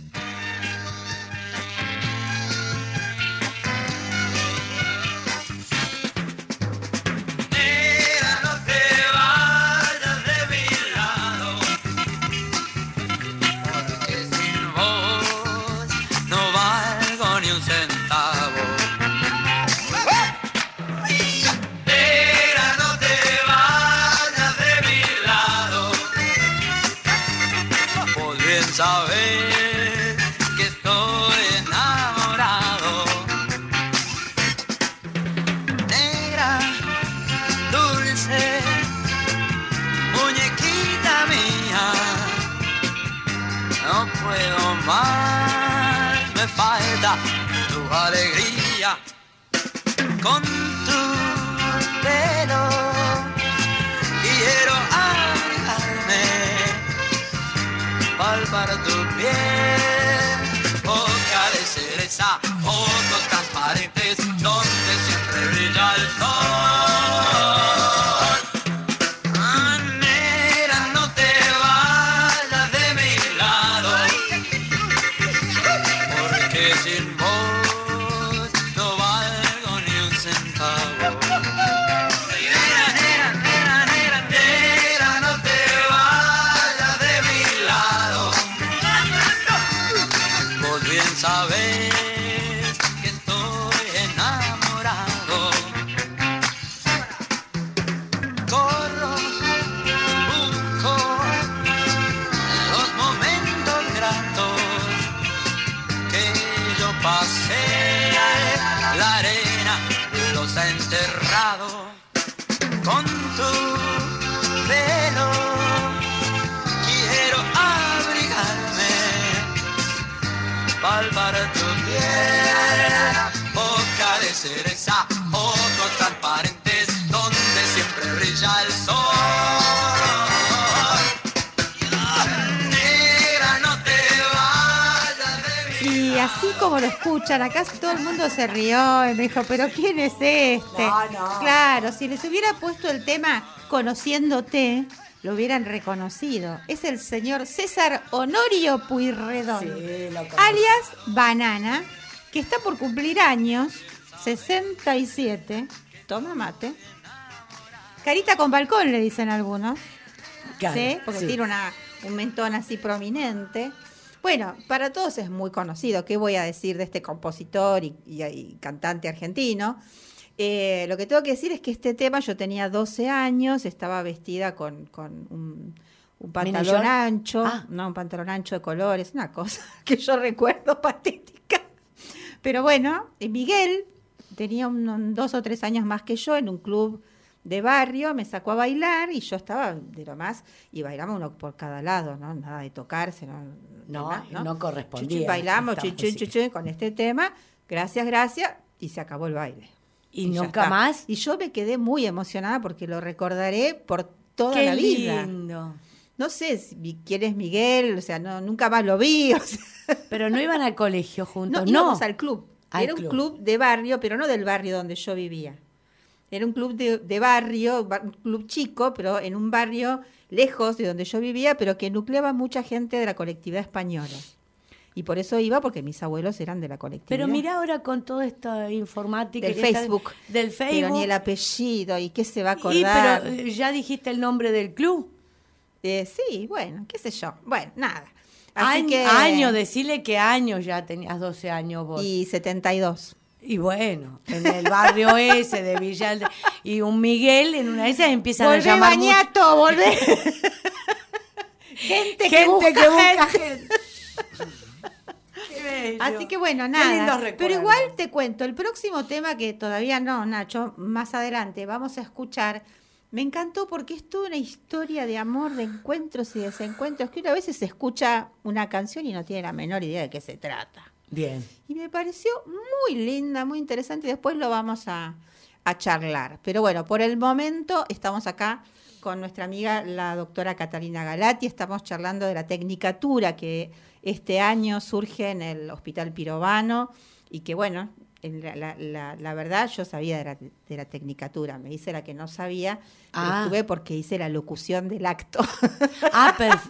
[SPEAKER 8] No valgo ni un centavo. Negra, no te vayas de mi lado. Vos bien sabés que estoy enamorado. Negra, dulce, muñequita mía. No puedo más, me falta tu alegría. Con tu pelo quiero abrigarme, palpar tu piel, boca de cereza, ojos transparentes, donde siempre brilla el sol. Ah, negra, no te vayas de mi lado, porque sin vos no valgo ni un centavo. Negra, negra, negra, negra, negra, no te vayas de mi lado. Vos bien sabés que estoy enamorado. Corro, busco los momentos gratos que yo pasé. La arena los ha enterrado. Con tu pelo quiero abrigarme, palpar tu piel, boca de cereza, ojos transparentes, donde siempre brilla el sol. Negra, no te vayas de mi
[SPEAKER 1] Y así como lo escuchan, acá todo el mundo se rió y me dijo, pero ¿quién es este?
[SPEAKER 6] No, no.
[SPEAKER 1] Claro, si les hubiera puesto el tema Conociéndote, lo hubieran reconocido. Es el señor César Honorio Pueyrredón,
[SPEAKER 6] Sí, lo conozco.
[SPEAKER 1] alias Banana, que está por cumplir años, sesenta y siete, toma mate. Carita con balcón, le dicen algunos.
[SPEAKER 6] Claro,
[SPEAKER 1] ¿Sí? Porque
[SPEAKER 6] sí.
[SPEAKER 1] tiene una, un mentón así prominente. Bueno, para todos es muy conocido. ¿Qué voy a decir de este compositor y, y- y cantante argentino? Eh, lo que tengo que decir es que este tema, yo tenía doce años, estaba vestida con, con un, un pantalón
[SPEAKER 6] ¿Minillón?
[SPEAKER 1] ancho,
[SPEAKER 6] Ah.
[SPEAKER 1] no, un pantalón ancho de colores, una cosa que yo recuerdo patética. Pero bueno, eh, Miguel tenía un- un dos o tres años más que yo en un club de barrio, me sacó a bailar y yo estaba de lo más, y bailamos uno por cada lado, ¿no? Nada de tocarse, no,
[SPEAKER 6] No,
[SPEAKER 1] nada,
[SPEAKER 6] no correspondía.
[SPEAKER 1] Chuchu, bailamos
[SPEAKER 6] Estamos
[SPEAKER 1] chu, chu, chu,
[SPEAKER 6] así.
[SPEAKER 1] chu, con este tema, gracias, gracias, y se acabó el baile.
[SPEAKER 6] ¿Y
[SPEAKER 1] ya
[SPEAKER 6] nunca
[SPEAKER 1] está.
[SPEAKER 6] más?
[SPEAKER 1] Y yo me quedé muy emocionada porque lo recordaré por toda
[SPEAKER 6] Qué
[SPEAKER 1] la vida.
[SPEAKER 6] lindo.
[SPEAKER 1] No sé si, mi- quién es Miguel, o sea, no, nunca más lo vi. O sea,
[SPEAKER 6] Pero no iban al colegio juntos,
[SPEAKER 1] no,
[SPEAKER 6] no.
[SPEAKER 1] íbamos al club.
[SPEAKER 6] Al
[SPEAKER 1] Era un
[SPEAKER 6] club.
[SPEAKER 1] club de barrio, pero no del barrio donde yo vivía. Era un club de, de barrio, ba- un club chico, pero en un barrio lejos de donde yo vivía, pero que nucleaba mucha gente de la colectividad española. Y por eso iba, porque mis abuelos eran de la colectividad.
[SPEAKER 6] Pero mira ahora con toda esta informática.
[SPEAKER 1] Del
[SPEAKER 6] y esta-
[SPEAKER 1] Facebook.
[SPEAKER 6] del Facebook.
[SPEAKER 1] Pero ni el apellido, ¿y qué se va a
[SPEAKER 6] Y,
[SPEAKER 1] acordar?
[SPEAKER 6] pero eh, ya dijiste el nombre del club.
[SPEAKER 1] Eh, sí, bueno, qué sé yo. Bueno, nada. Así
[SPEAKER 6] Año,
[SPEAKER 1] que,
[SPEAKER 6] año, decirle que años ya tenías doce años vos.
[SPEAKER 1] Y setenta y dos.
[SPEAKER 6] Y bueno, en el barrio ese de Villal de- y un Miguel, en una de esas empiezan
[SPEAKER 1] Volvé,
[SPEAKER 6] a llamar mucho-
[SPEAKER 1] Bañato, volvé. gente que
[SPEAKER 6] gente
[SPEAKER 1] busca
[SPEAKER 6] que busca
[SPEAKER 1] gente.
[SPEAKER 6] gente. Qué bello.
[SPEAKER 1] Así que bueno,
[SPEAKER 6] Qué
[SPEAKER 1] nada.
[SPEAKER 6] lindos
[SPEAKER 1] Pero
[SPEAKER 6] recuerdos.
[SPEAKER 1] igual te cuento, el próximo tema que todavía no, Nacho, más adelante vamos a escuchar. Me encantó porque es toda una historia de amor, de encuentros y desencuentros, que una vez se escucha una canción y no tiene la menor idea de qué se trata.
[SPEAKER 6] Bien.
[SPEAKER 1] Y me pareció muy linda, muy interesante, y después lo vamos a, a charlar. Pero bueno, por el momento estamos acá con nuestra amiga, la doctora Catalina Galati, estamos charlando de la tecnicatura que este año surge en el Hospital Pirovano y que bueno, en la, la, la, la verdad yo sabía de la, de la tecnicatura, me hice la que no sabía, pero
[SPEAKER 6] Ah.
[SPEAKER 1] estuve porque hice la locución del acto.
[SPEAKER 6] Ah, perfecto.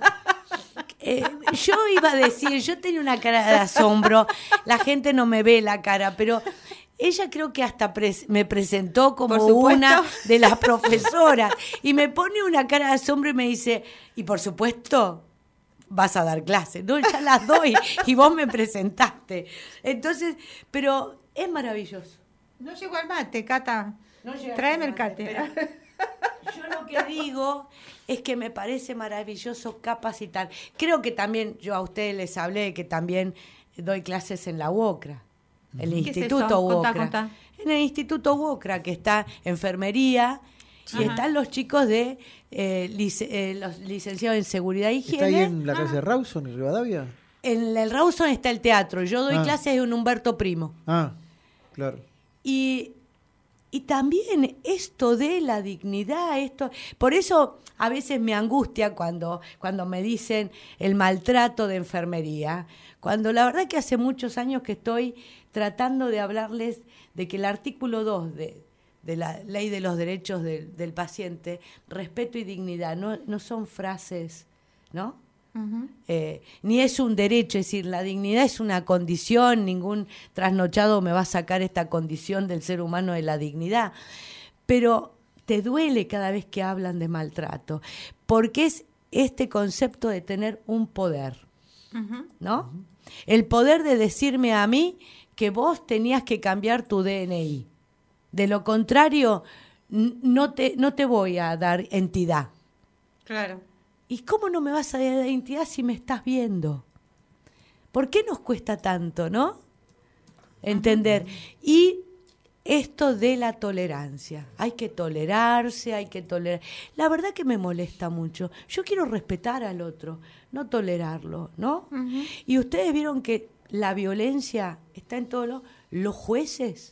[SPEAKER 6] Eh, yo iba a decir, yo tenía una cara de asombro, la gente no me ve la cara, pero ella creo que hasta pres- me presentó como
[SPEAKER 1] Por supuesto.
[SPEAKER 6] una de las profesoras y me pone una cara de asombro y me dice, y por supuesto vas a dar clases, no, ya las doy y vos me presentaste. Entonces, pero es maravilloso.
[SPEAKER 1] No llegó el mate, Cata.
[SPEAKER 6] No llega
[SPEAKER 1] Tráeme el
[SPEAKER 6] el mate,
[SPEAKER 1] cate.
[SPEAKER 6] pero- Yo lo que digo es que me parece maravilloso capacitar. Creo que también, yo a ustedes les hablé de que también doy clases en la UOCRA, el
[SPEAKER 1] ¿Qué es
[SPEAKER 6] Instituto
[SPEAKER 1] eso? Contá,
[SPEAKER 6] UOCRA.
[SPEAKER 1] contá.
[SPEAKER 6] En el Instituto UOCRA, que está enfermería, y
[SPEAKER 1] Ajá.
[SPEAKER 6] están los chicos de eh, lic- eh, los licenciados en seguridad e
[SPEAKER 5] ¿Está ahí
[SPEAKER 6] higiene.
[SPEAKER 5] en la calle Rawson, en Rivadavia?
[SPEAKER 6] En el Rawson está el teatro. Yo doy
[SPEAKER 5] Ah.
[SPEAKER 6] clases en Humberto Primo.
[SPEAKER 5] Ah, claro.
[SPEAKER 6] Y, y también esto de la dignidad, esto, por eso a veces me angustia cuando, cuando me dicen el maltrato de enfermería, cuando la verdad que hace muchos años que estoy tratando de hablarles de que el artículo dos de, de la Ley de los Derechos del, del Paciente, respeto y dignidad, no, no son frases, ¿no?
[SPEAKER 1] Ujú.
[SPEAKER 6] Eh, ni es un derecho, es decir, la dignidad es una condición, ningún trasnochado me va a sacar esta condición del ser humano de la dignidad, pero te duele cada vez que hablan de maltrato, porque es este concepto de tener un poder, ¿no? El poder de decirme a mí que vos tenías que cambiar tu D N I, de lo contrario n- no te, no te voy a dar entidad.
[SPEAKER 1] Claro.
[SPEAKER 6] ¿Y cómo no me vas a dar identidad si me estás viendo? ¿Por qué nos cuesta tanto, no? Entender. Y esto de la tolerancia. Hay que tolerarse, hay que tolerar. La verdad que me molesta mucho. Yo quiero respetar al otro, no tolerarlo, ¿no? Y ustedes vieron que la violencia está en todos los... Los jueces,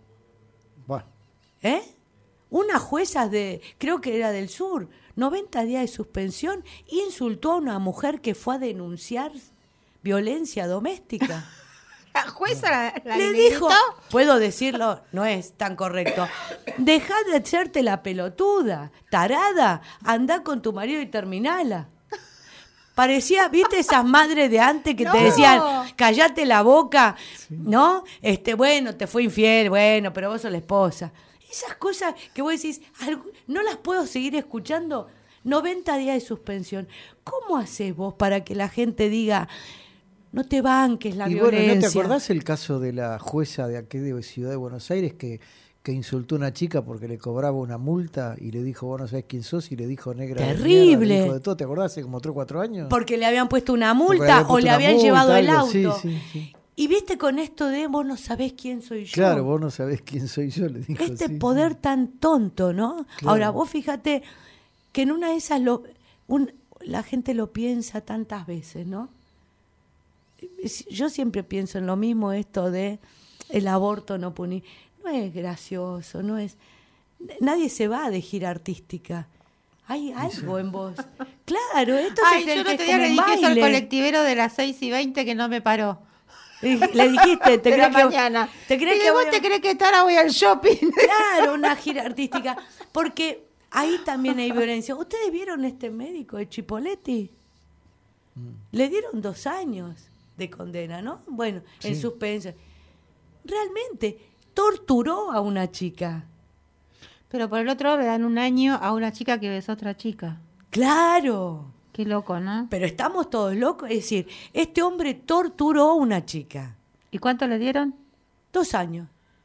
[SPEAKER 5] Bueno,
[SPEAKER 6] ¿eh? Una jueza de, creo que era del sur, noventa días de suspensión, insultó a una mujer que fue a denunciar violencia doméstica.
[SPEAKER 1] La jueza la, la
[SPEAKER 6] Le
[SPEAKER 1] inhabilitó.
[SPEAKER 6] dijo, puedo decirlo, no es tan correcto, dejá de hacerte la pelotuda, tarada, andá con tu marido y terminala. Parecía, ¿viste esas madres de antes que
[SPEAKER 1] No.
[SPEAKER 6] te decían, callate la boca, ¿no? Este, bueno, te fue infiel, bueno, pero vos sos la esposa. Esas cosas que vos decís, algo- no las puedo seguir escuchando. noventa días de suspensión. ¿Cómo haces vos para que la gente diga, no te banques la
[SPEAKER 5] y
[SPEAKER 6] violencia?
[SPEAKER 5] bueno, ¿no te acordás el caso de la jueza de aquí de Ciudad de Buenos Aires que, que insultó a una chica porque le cobraba una multa y le dijo, vos no sabés quién sos, y le dijo negra de
[SPEAKER 6] Terrible.
[SPEAKER 5] mierda, le dijo de todo? ¿Te acordás? Hace como tres o cuatro años.
[SPEAKER 6] Porque le habían puesto una
[SPEAKER 5] Porque
[SPEAKER 6] multa
[SPEAKER 5] había
[SPEAKER 6] o
[SPEAKER 5] puesto
[SPEAKER 6] le
[SPEAKER 5] una
[SPEAKER 6] habían
[SPEAKER 5] multa,
[SPEAKER 6] llevado el
[SPEAKER 5] algo, sí,
[SPEAKER 6] auto.
[SPEAKER 5] sí, sí.
[SPEAKER 6] Y viste con esto de vos no sabés quién soy yo.
[SPEAKER 5] Claro, vos no sabés quién soy yo, le dijo.
[SPEAKER 6] Este
[SPEAKER 5] sí,
[SPEAKER 6] poder
[SPEAKER 5] sí.
[SPEAKER 6] tan tonto, ¿no?
[SPEAKER 5] Claro.
[SPEAKER 6] Ahora, vos fíjate que en una de esas lo, un- la gente lo piensa tantas veces, ¿no? Es- Yo siempre pienso en lo mismo, esto de el aborto no punir. No es gracioso, no es... Nadie se va de gira artística. Hay algo en vos. Claro, esto
[SPEAKER 1] Ay,
[SPEAKER 6] se
[SPEAKER 1] yo
[SPEAKER 6] cree
[SPEAKER 1] no
[SPEAKER 6] que
[SPEAKER 1] te
[SPEAKER 6] es
[SPEAKER 1] día le
[SPEAKER 6] como un
[SPEAKER 1] dije eso al
[SPEAKER 6] baile.
[SPEAKER 1] colectivero de las seis y veinte que no me paró.
[SPEAKER 6] Le dijiste, te
[SPEAKER 1] de la
[SPEAKER 6] crees que...
[SPEAKER 1] mañana.
[SPEAKER 6] ¿Te crees
[SPEAKER 1] Y
[SPEAKER 6] que
[SPEAKER 1] de vos
[SPEAKER 6] voy a-
[SPEAKER 1] te crees que ahora voy al shopping?
[SPEAKER 6] Claro, una gira artística. Porque ahí también hay violencia. ¿Ustedes vieron este médico de Chipoletti? Le dieron dos años de condena, ¿no? Bueno, en
[SPEAKER 5] Sí.
[SPEAKER 6] suspenso. Realmente torturó a una chica.
[SPEAKER 1] Pero por el otro lado le dan un año a una chica que besó a otra chica.
[SPEAKER 6] Claro.
[SPEAKER 1] Qué loco, ¿no?
[SPEAKER 6] Pero estamos todos locos. Es decir, este hombre torturó a una chica.
[SPEAKER 1] ¿Y cuánto le dieron?
[SPEAKER 6] Dos años.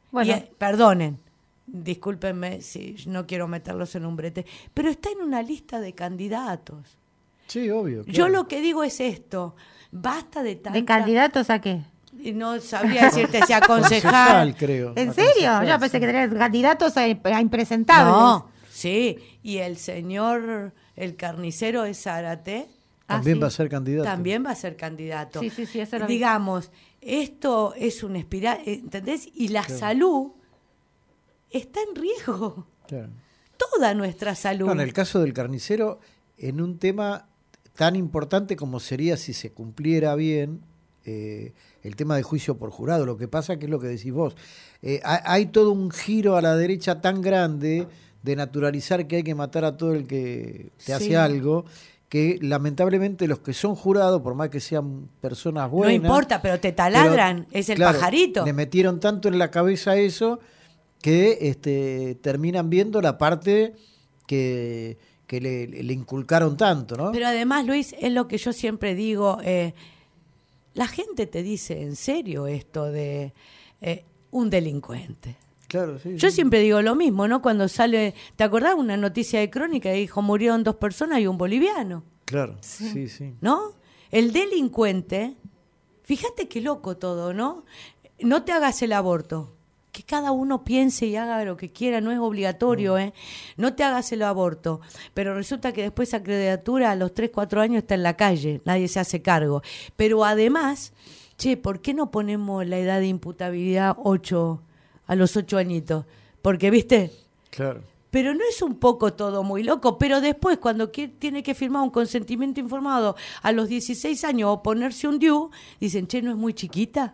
[SPEAKER 1] Bueno.
[SPEAKER 6] Y, eh, perdonen, discúlpenme si no quiero meterlos en un brete, pero está en una lista de candidatos.
[SPEAKER 5] Sí, obvio.
[SPEAKER 6] Yo
[SPEAKER 5] claro.
[SPEAKER 6] lo que digo es esto, basta de tanta...
[SPEAKER 1] ¿De candidatos a qué?
[SPEAKER 6] Y no sabría decirte si aconsejar.
[SPEAKER 5] Concejal, creo.
[SPEAKER 1] ¿En
[SPEAKER 5] A
[SPEAKER 1] serio?
[SPEAKER 5] concejal,
[SPEAKER 1] Yo pensé
[SPEAKER 5] sí.
[SPEAKER 1] que tenían candidatos a, a impresentables.
[SPEAKER 6] No, sí, y el señor, el carnicero de Zárate,
[SPEAKER 5] También
[SPEAKER 1] Ah, sí.
[SPEAKER 5] va a ser candidato.
[SPEAKER 6] también va a ser candidato.
[SPEAKER 1] Sí, sí, sí, eso lo vi.
[SPEAKER 6] Digamos, esto es una espiral, ¿entendés? Y la
[SPEAKER 5] Claro.
[SPEAKER 6] salud está en riesgo.
[SPEAKER 5] Claro.
[SPEAKER 6] Toda nuestra salud.
[SPEAKER 5] No, en el caso del carnicero, en un tema tan importante como sería si se cumpliera bien eh, el tema de juicio por jurado. Lo que pasa que es lo que decís vos. Eh, hay, hay todo un giro a la derecha tan grande de naturalizar que hay que matar a todo el que te
[SPEAKER 6] Sí.
[SPEAKER 5] hace algo, que lamentablemente los que son jurados, por más que sean personas
[SPEAKER 6] no
[SPEAKER 5] buenas...
[SPEAKER 6] importa, pero te taladran,
[SPEAKER 5] pero,
[SPEAKER 6] es el
[SPEAKER 5] claro,
[SPEAKER 6] pajarito.
[SPEAKER 5] Le metieron tanto en la cabeza eso que este, terminan viendo la parte que, que le, le inculcaron tanto, ¿no?
[SPEAKER 6] Pero además, Luis, es lo que yo siempre digo, eh, la gente te dice en serio esto de eh, un delincuente.
[SPEAKER 5] Claro, sí,
[SPEAKER 6] Yo
[SPEAKER 5] sí.
[SPEAKER 6] siempre digo lo mismo, ¿no? Cuando sale, ¿te acordás una noticia de Crónica que dijo murieron dos personas y un boliviano?
[SPEAKER 5] Claro, sí, sí.
[SPEAKER 6] ¿No? El delincuente, fíjate qué loco todo, ¿no? No te hagas el aborto. Que cada uno piense y haga lo que quiera, no es obligatorio, ¿eh? No te hagas el aborto. Pero resulta que después esa criatura a los tres, cuatro años está en la calle, nadie se hace cargo. Pero además, che, ¿por qué no ponemos la edad de imputabilidad ocho, a los ocho añitos? Porque, ¿viste?
[SPEAKER 5] Claro.
[SPEAKER 6] Pero no es un poco todo muy loco, pero después cuando qui- tiene que firmar un consentimiento informado a los dieciséis años o ponerse un D I U, dicen, che, ¿no es muy chiquita?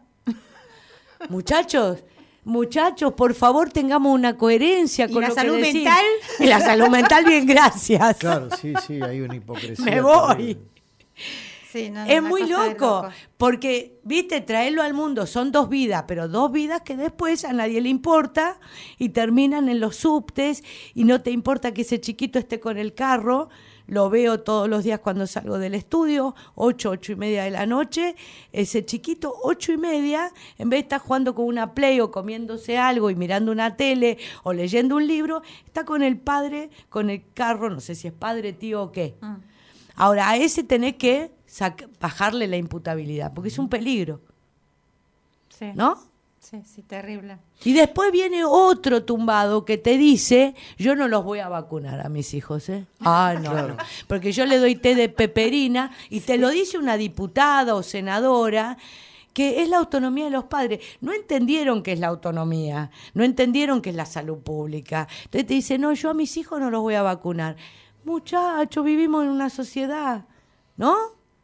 [SPEAKER 6] Muchachos, muchachos, por favor tengamos una coherencia
[SPEAKER 1] ¿Y
[SPEAKER 6] con
[SPEAKER 1] la
[SPEAKER 6] lo
[SPEAKER 1] salud
[SPEAKER 6] que decimos.
[SPEAKER 1] mental?
[SPEAKER 6] Y la salud mental, bien, gracias.
[SPEAKER 5] Claro, sí, sí, hay una hipocresía.
[SPEAKER 6] Me voy.
[SPEAKER 5] terrible.
[SPEAKER 1] Sí, no, no,
[SPEAKER 6] Es
[SPEAKER 1] una
[SPEAKER 6] muy
[SPEAKER 1] cosa de
[SPEAKER 6] loco,
[SPEAKER 1] loco.
[SPEAKER 6] porque, viste, traerlo al mundo son dos vidas, pero dos vidas que después a nadie le importa y terminan en los subtes y no te importa que ese chiquito esté con el carro. Lo veo todos los días cuando salgo del estudio, ocho, ocho y media de la noche. Ese chiquito, ocho y media, en vez de estar jugando con una play o comiéndose algo y mirando una tele o leyendo un libro, está con el padre, con el carro, no sé si es padre, tío o qué.
[SPEAKER 1] Mm.
[SPEAKER 6] Ahora, a ese tenés que sac- bajarle la imputabilidad, porque es un peligro,
[SPEAKER 1] Sí.
[SPEAKER 6] ¿no?
[SPEAKER 1] Sí, sí, terrible.
[SPEAKER 6] Y después viene otro tumbado que te dice, yo no los voy a vacunar a mis hijos, ¿eh? Ah, no, no. Porque yo le doy té de peperina y te lo dice una diputada o senadora, que es la autonomía de los padres. No entendieron qué es la autonomía, no entendieron qué es la salud pública. Entonces te dice, no, yo a mis hijos no los voy a vacunar. Muchachos, vivimos en una sociedad, ¿no?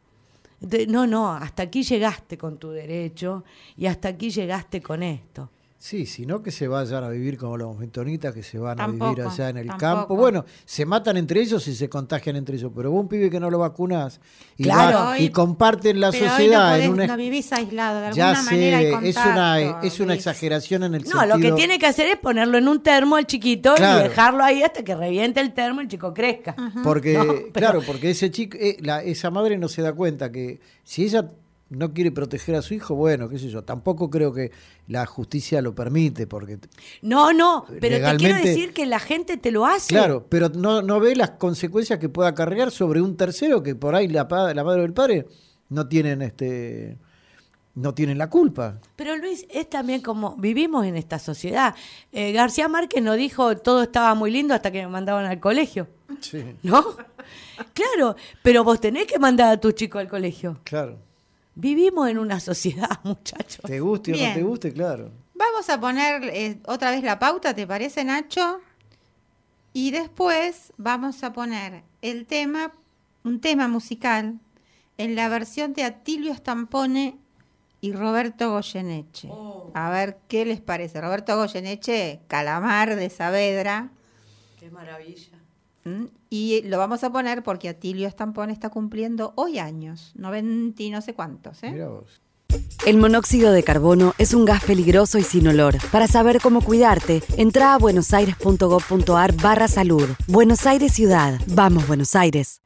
[SPEAKER 6] De- no, no, hasta aquí llegaste con tu derecho y hasta aquí llegaste con esto.
[SPEAKER 5] Sí, sino que se vayan a vivir como los mentonitas que se van a
[SPEAKER 1] Tampoco,
[SPEAKER 5] vivir allá en el
[SPEAKER 1] tampoco.
[SPEAKER 5] campo. Bueno, se matan entre ellos y se contagian entre ellos, pero vos un pibe que no lo vacunas y,
[SPEAKER 6] Claro.
[SPEAKER 5] va- y comparten la
[SPEAKER 1] Pero
[SPEAKER 5] sociedad
[SPEAKER 1] hoy no,
[SPEAKER 5] en
[SPEAKER 1] podés,
[SPEAKER 5] una...
[SPEAKER 1] no vivís aislado, de
[SPEAKER 5] Ya
[SPEAKER 1] alguna manera hay
[SPEAKER 5] sé, es una,
[SPEAKER 1] contacto,
[SPEAKER 5] es una
[SPEAKER 1] Luis.
[SPEAKER 5] exageración en el
[SPEAKER 6] No,
[SPEAKER 5] sentido...
[SPEAKER 6] lo que tiene que hacer es ponerlo en un termo al chiquito
[SPEAKER 5] Claro.
[SPEAKER 6] y dejarlo ahí hasta que reviente el termo y el chico crezca.
[SPEAKER 5] Porque,
[SPEAKER 6] No, pero-
[SPEAKER 5] claro, porque ese chico, eh, la- esa madre no se da cuenta que si ella no quiere proteger a su hijo, bueno, qué sé yo, tampoco creo que la justicia lo permite, porque,
[SPEAKER 6] No, no, pero te quiero
[SPEAKER 5] Legalmente-
[SPEAKER 6] decir que la gente te lo hace.
[SPEAKER 5] claro, pero no, no ve las consecuencias que pueda cargar sobre un tercero que por ahí la, pa- la madre o el padre no tienen este no tienen la culpa.
[SPEAKER 6] Pero Luis, es también como vivimos en esta sociedad. Eh, García Márquez nos dijo todo estaba muy lindo hasta que me mandaban al colegio,
[SPEAKER 5] Sí,
[SPEAKER 6] ¿no? Claro, pero vos tenés que mandar a tu chico al colegio.
[SPEAKER 5] claro.
[SPEAKER 6] Vivimos en una sociedad, muchachos.
[SPEAKER 5] Te guste o no
[SPEAKER 1] Bien.
[SPEAKER 5] te guste, claro.
[SPEAKER 1] Vamos a poner eh, otra vez la pauta, ¿te parece, Nacho? Y después vamos a poner el tema, un tema musical, en la versión de Atilio Stampone y Roberto Goyeneche.
[SPEAKER 6] Oh.
[SPEAKER 1] A ver qué les parece. Roberto Goyeneche, Calamar de Saavedra.
[SPEAKER 6] Qué maravilla.
[SPEAKER 1] ¿m? Y lo vamos a poner porque Atilio Stampone está cumpliendo hoy años, noventa y no sé cuántos, ¿eh?
[SPEAKER 5] Mirá vos.
[SPEAKER 7] El monóxido de carbono es un gas peligroso y sin olor. Para saber cómo cuidarte, entra a buenosaires.gov.ar barra salud. Buenos Aires Ciudad. Vamos, Buenos Aires.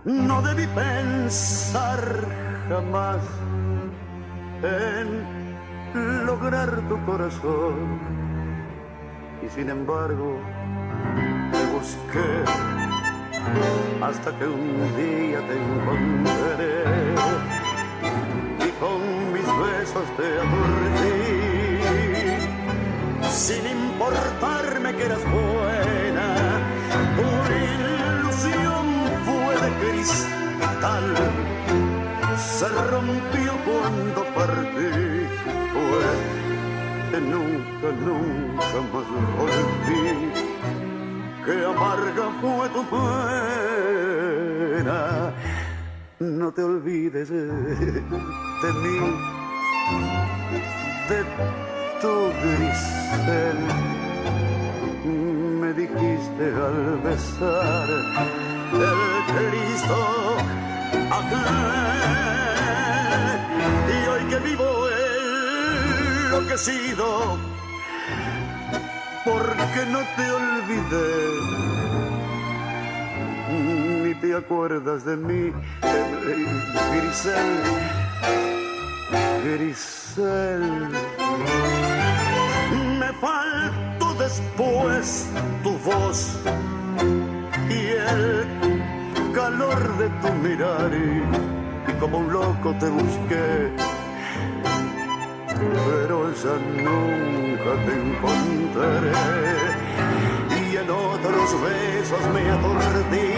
[SPEAKER 9] no debí pensar jamás en lograr tu corazón. Y sin embargo, te busqué hasta que un día te encontré y con mis besos te aturdí, sin importarme que eras buena. Tu ilusión fue de cristal, se rompió cuando partí, pues que nunca, nunca más volví. Qué amarga fue tu pena, no te olvides de, de mí, de tu Grisel. Me dijiste al besar el Cristo aquel, y hoy que vivo enloquecido, porque no te olvidé, ni te acuerdas de mí, eh, Grisel, Grisel. Me faltó después tu voz y el calor de tu mirar, y, y como un loco te busqué, pero ya nunca te encontraré, y en otros besos me aturdí.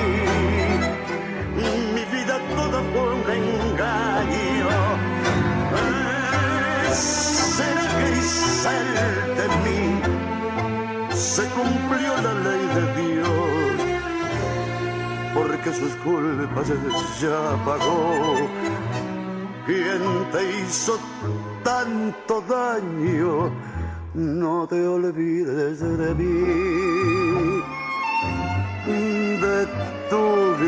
[SPEAKER 9] Mi vida toda fue un engaño. ¿Será Grisel de mí? Se cumplió la ley de Dios, porque sus culpas ya pagó. ¿Quién te hizo tanto daño? No te olvides de mí, de tu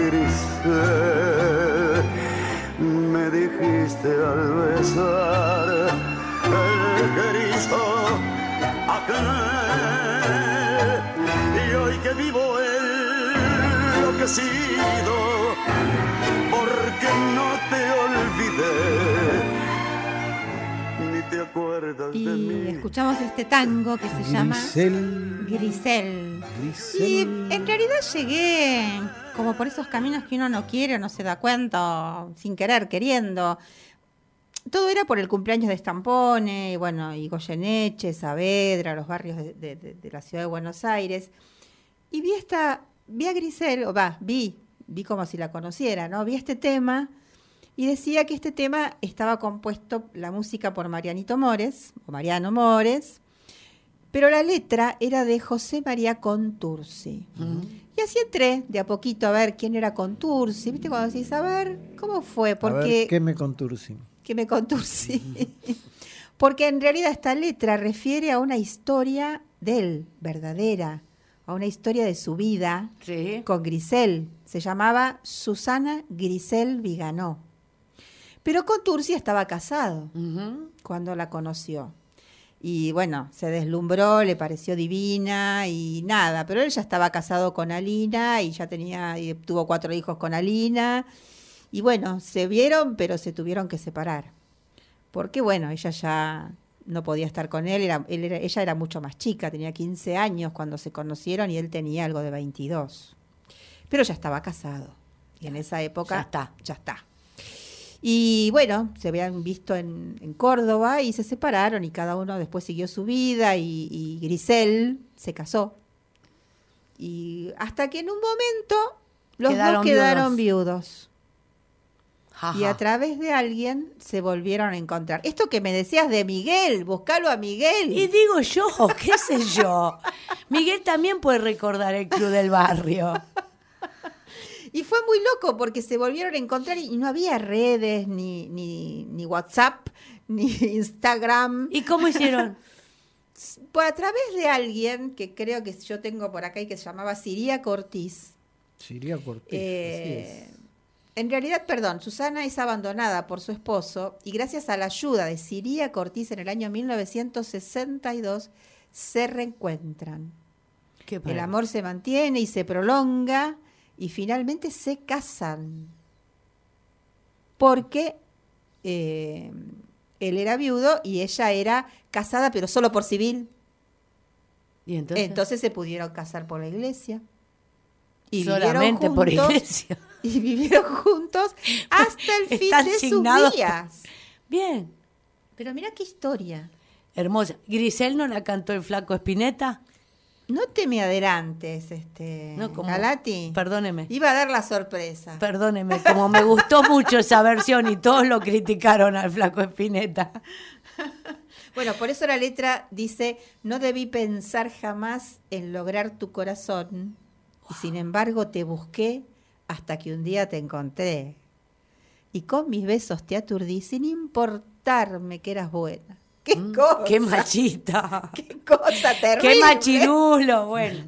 [SPEAKER 9] Grisel. Me dijiste al besar el Cristo aquel, y hoy que vivo enloquecido, porque no te olvidé, ni te acuerdas
[SPEAKER 1] y
[SPEAKER 9] de mí.
[SPEAKER 1] Y escuchamos este tango que se llama
[SPEAKER 5] Grisel.
[SPEAKER 1] Grisel.
[SPEAKER 5] Grisel.
[SPEAKER 1] Y en realidad llegué como por esos caminos que uno no quiere o no se da cuenta, o sin querer, queriendo. Todo era por el cumpleaños de Stampone, y bueno, y Goyeneche, Saavedra, los barrios de, de, de, de la ciudad de Buenos Aires. Y vi esta, vi a Grisel, o va, vi, vi como si la conociera, ¿no? Vi este tema y decía que este tema estaba compuesto, la música por Marianito Mores, o Mariano Mores, pero la letra era de José María Contursi. Uh-huh. Y así entré de a poquito a ver quién era Contursi. ¿Viste cuando decís, a ver, cómo fue? Porque,
[SPEAKER 5] a ver, ¿qué me Contursi?
[SPEAKER 1] Que me Contursi. Porque en realidad esta letra refiere a una historia de él, verdadera, a una historia de su vida, sí, con Grisel. Se llamaba Susana Grisel Viganó. Pero Contursi estaba casado uh-huh. cuando la conoció. Y bueno, se deslumbró, le pareció divina y nada, pero él ya estaba casado con Alina y ya tenía, y tuvo cuatro hijos con Alina. Y bueno, se vieron, pero se tuvieron que separar. Porque bueno, ella ya no podía estar con él, era, él era, ella era mucho más chica, tenía quince años cuando se conocieron y él tenía algo de veintidós. Pero ya estaba casado. Y en esa época
[SPEAKER 6] ya está.
[SPEAKER 1] Ya está. Y bueno, se habían visto en, en Córdoba y se separaron y cada uno después siguió su vida y, y Grisel se casó. Y hasta que en un momento los quedaron dos quedaron viudos. viudos. Y a través de alguien se volvieron a encontrar. Esto que me decías de Miguel, buscalo a Miguel.
[SPEAKER 6] Y digo yo, qué sé yo. Miguel también puede recordar el Club del Barrio.
[SPEAKER 1] Y fue muy loco porque se volvieron a encontrar y no había redes, ni, ni, ni WhatsApp, ni Instagram.
[SPEAKER 6] ¿Y cómo hicieron?
[SPEAKER 1] Pues a través de alguien que creo que yo tengo por acá y que se llamaba Siríaco Ortiz.
[SPEAKER 5] Siríaco Ortiz,
[SPEAKER 1] eh,
[SPEAKER 5] así es.
[SPEAKER 1] En realidad, perdón, Susana es abandonada por su esposo y gracias a la ayuda de Siríaco Ortiz en el año mil novecientos sesenta y dos se reencuentran.
[SPEAKER 6] Qué
[SPEAKER 1] el amor se mantiene y se prolonga. y finalmente se casan. Porque eh, él era viudo y ella era casada, pero solo por civil.
[SPEAKER 6] ¿Y entonces?
[SPEAKER 1] Entonces se pudieron casar por la iglesia. Y
[SPEAKER 6] Solamente
[SPEAKER 1] vivieron
[SPEAKER 6] por
[SPEAKER 1] juntos,
[SPEAKER 6] iglesia.
[SPEAKER 1] Y vivieron juntos hasta el fin
[SPEAKER 6] Están
[SPEAKER 1] de sus
[SPEAKER 6] signados
[SPEAKER 1] días.
[SPEAKER 6] Bien.
[SPEAKER 1] Pero mira qué historia.
[SPEAKER 6] Hermosa. ¿Grisel no la cantó el flaco Spinetta?
[SPEAKER 1] No te me adelantes, este,
[SPEAKER 6] No, como-
[SPEAKER 1] Galati.
[SPEAKER 6] Perdóneme.
[SPEAKER 1] Iba a dar la sorpresa.
[SPEAKER 6] Perdóneme, como me gustó mucho esa versión y todos lo criticaron al flaco Spinetta.
[SPEAKER 1] Bueno, por eso la letra dice, no debí pensar jamás en lograr tu corazón, y sin embargo te busqué hasta que un día te encontré. Y con mis besos te aturdí sin importarme que eras buena. ¡Qué
[SPEAKER 6] Mm,
[SPEAKER 1] cosa!
[SPEAKER 6] ¡Qué machita!
[SPEAKER 1] ¡Qué cosa terrible!
[SPEAKER 6] ¡Qué machirulo! Bueno,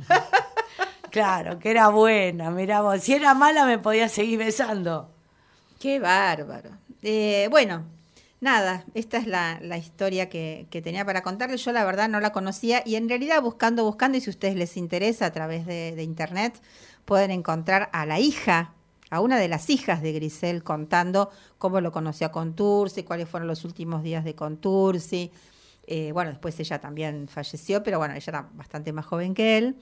[SPEAKER 6] claro, que era buena, mirá vos. Si era mala me podía seguir besando.
[SPEAKER 1] ¡Qué bárbaro! Eh, bueno, nada, esta es la, la historia que, que tenía para contarles. Yo la verdad no la conocía y en realidad buscando, buscando, y si a ustedes les interesa a través de, de internet, pueden encontrar a la hija, a una de las hijas de Grisel contando cómo lo conoció a Contursi, cuáles fueron los últimos días de Contursi. Eh, bueno, después ella también falleció, pero bueno, ella era bastante más joven que él.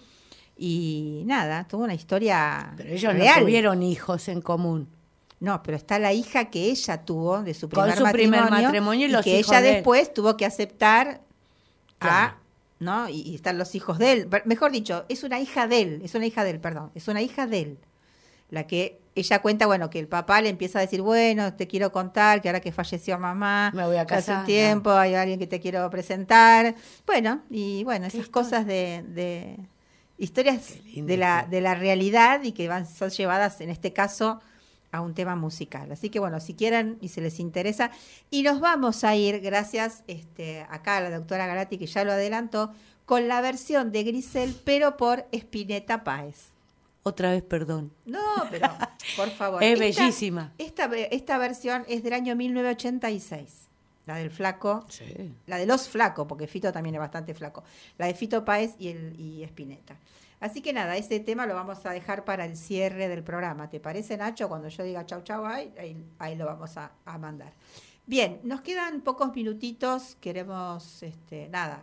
[SPEAKER 1] Y nada, tuvo una historia
[SPEAKER 6] Pero ellos
[SPEAKER 1] real.
[SPEAKER 6] no tuvieron hijos en común.
[SPEAKER 1] No, pero está la hija que ella tuvo de su
[SPEAKER 6] Con
[SPEAKER 1] primer
[SPEAKER 6] su
[SPEAKER 1] matrimonio,
[SPEAKER 6] primer matrimonio y los
[SPEAKER 1] que
[SPEAKER 6] hijos
[SPEAKER 1] ella
[SPEAKER 6] de él.
[SPEAKER 1] después tuvo que aceptar
[SPEAKER 6] Claro.
[SPEAKER 1] a, ¿no? Y, y están los hijos de él. Mejor dicho, es una hija de él, es una hija de él, perdón, es una hija de él. La que ella cuenta, bueno, que el papá le empieza a decir, bueno, te quiero contar que ahora que falleció mamá,
[SPEAKER 6] Me voy a
[SPEAKER 1] hace
[SPEAKER 6] casar,
[SPEAKER 1] un tiempo, hay alguien que te quiero presentar. Bueno, y bueno, esas cosas de, de historias
[SPEAKER 6] linda
[SPEAKER 1] de la,
[SPEAKER 6] historia.
[SPEAKER 1] de la realidad y que van son llevadas, en este caso, a un tema musical. Así que bueno, si quieren y se les interesa. Y nos vamos a ir, gracias este, acá a la doctora Galati, que ya lo adelantó, con la versión de Grisel, pero por Spinetta Páez.
[SPEAKER 6] Otra vez, perdón.
[SPEAKER 1] No, pero por favor.
[SPEAKER 6] Es
[SPEAKER 1] Esta-
[SPEAKER 6] bellísima.
[SPEAKER 1] Esta, esta versión es del año mil novecientos ochenta y seis. La del flaco,
[SPEAKER 6] Sí.
[SPEAKER 1] la de los flacos, porque Fito también es bastante flaco. La de Fito Páez y, el, y Spinetta. Así que nada, ese tema lo vamos a dejar para el cierre del programa. ¿Te parece, Nacho? Cuando yo diga chau, chau, ahí, ahí, ahí lo vamos a, a mandar. Bien, nos quedan pocos minutitos. Queremos, este, nada,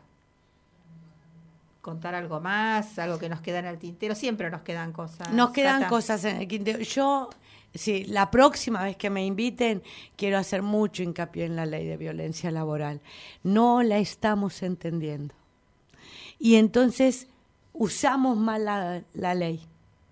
[SPEAKER 1] contar algo más, algo que nos queda en el tintero. Siempre nos quedan cosas.
[SPEAKER 6] Nos quedan
[SPEAKER 1] Cata.
[SPEAKER 6] cosas en el quintero. Yo, sí, la próxima vez que me inviten, quiero hacer mucho hincapié en la ley de violencia laboral. No la estamos entendiendo. Y entonces usamos mal la, la ley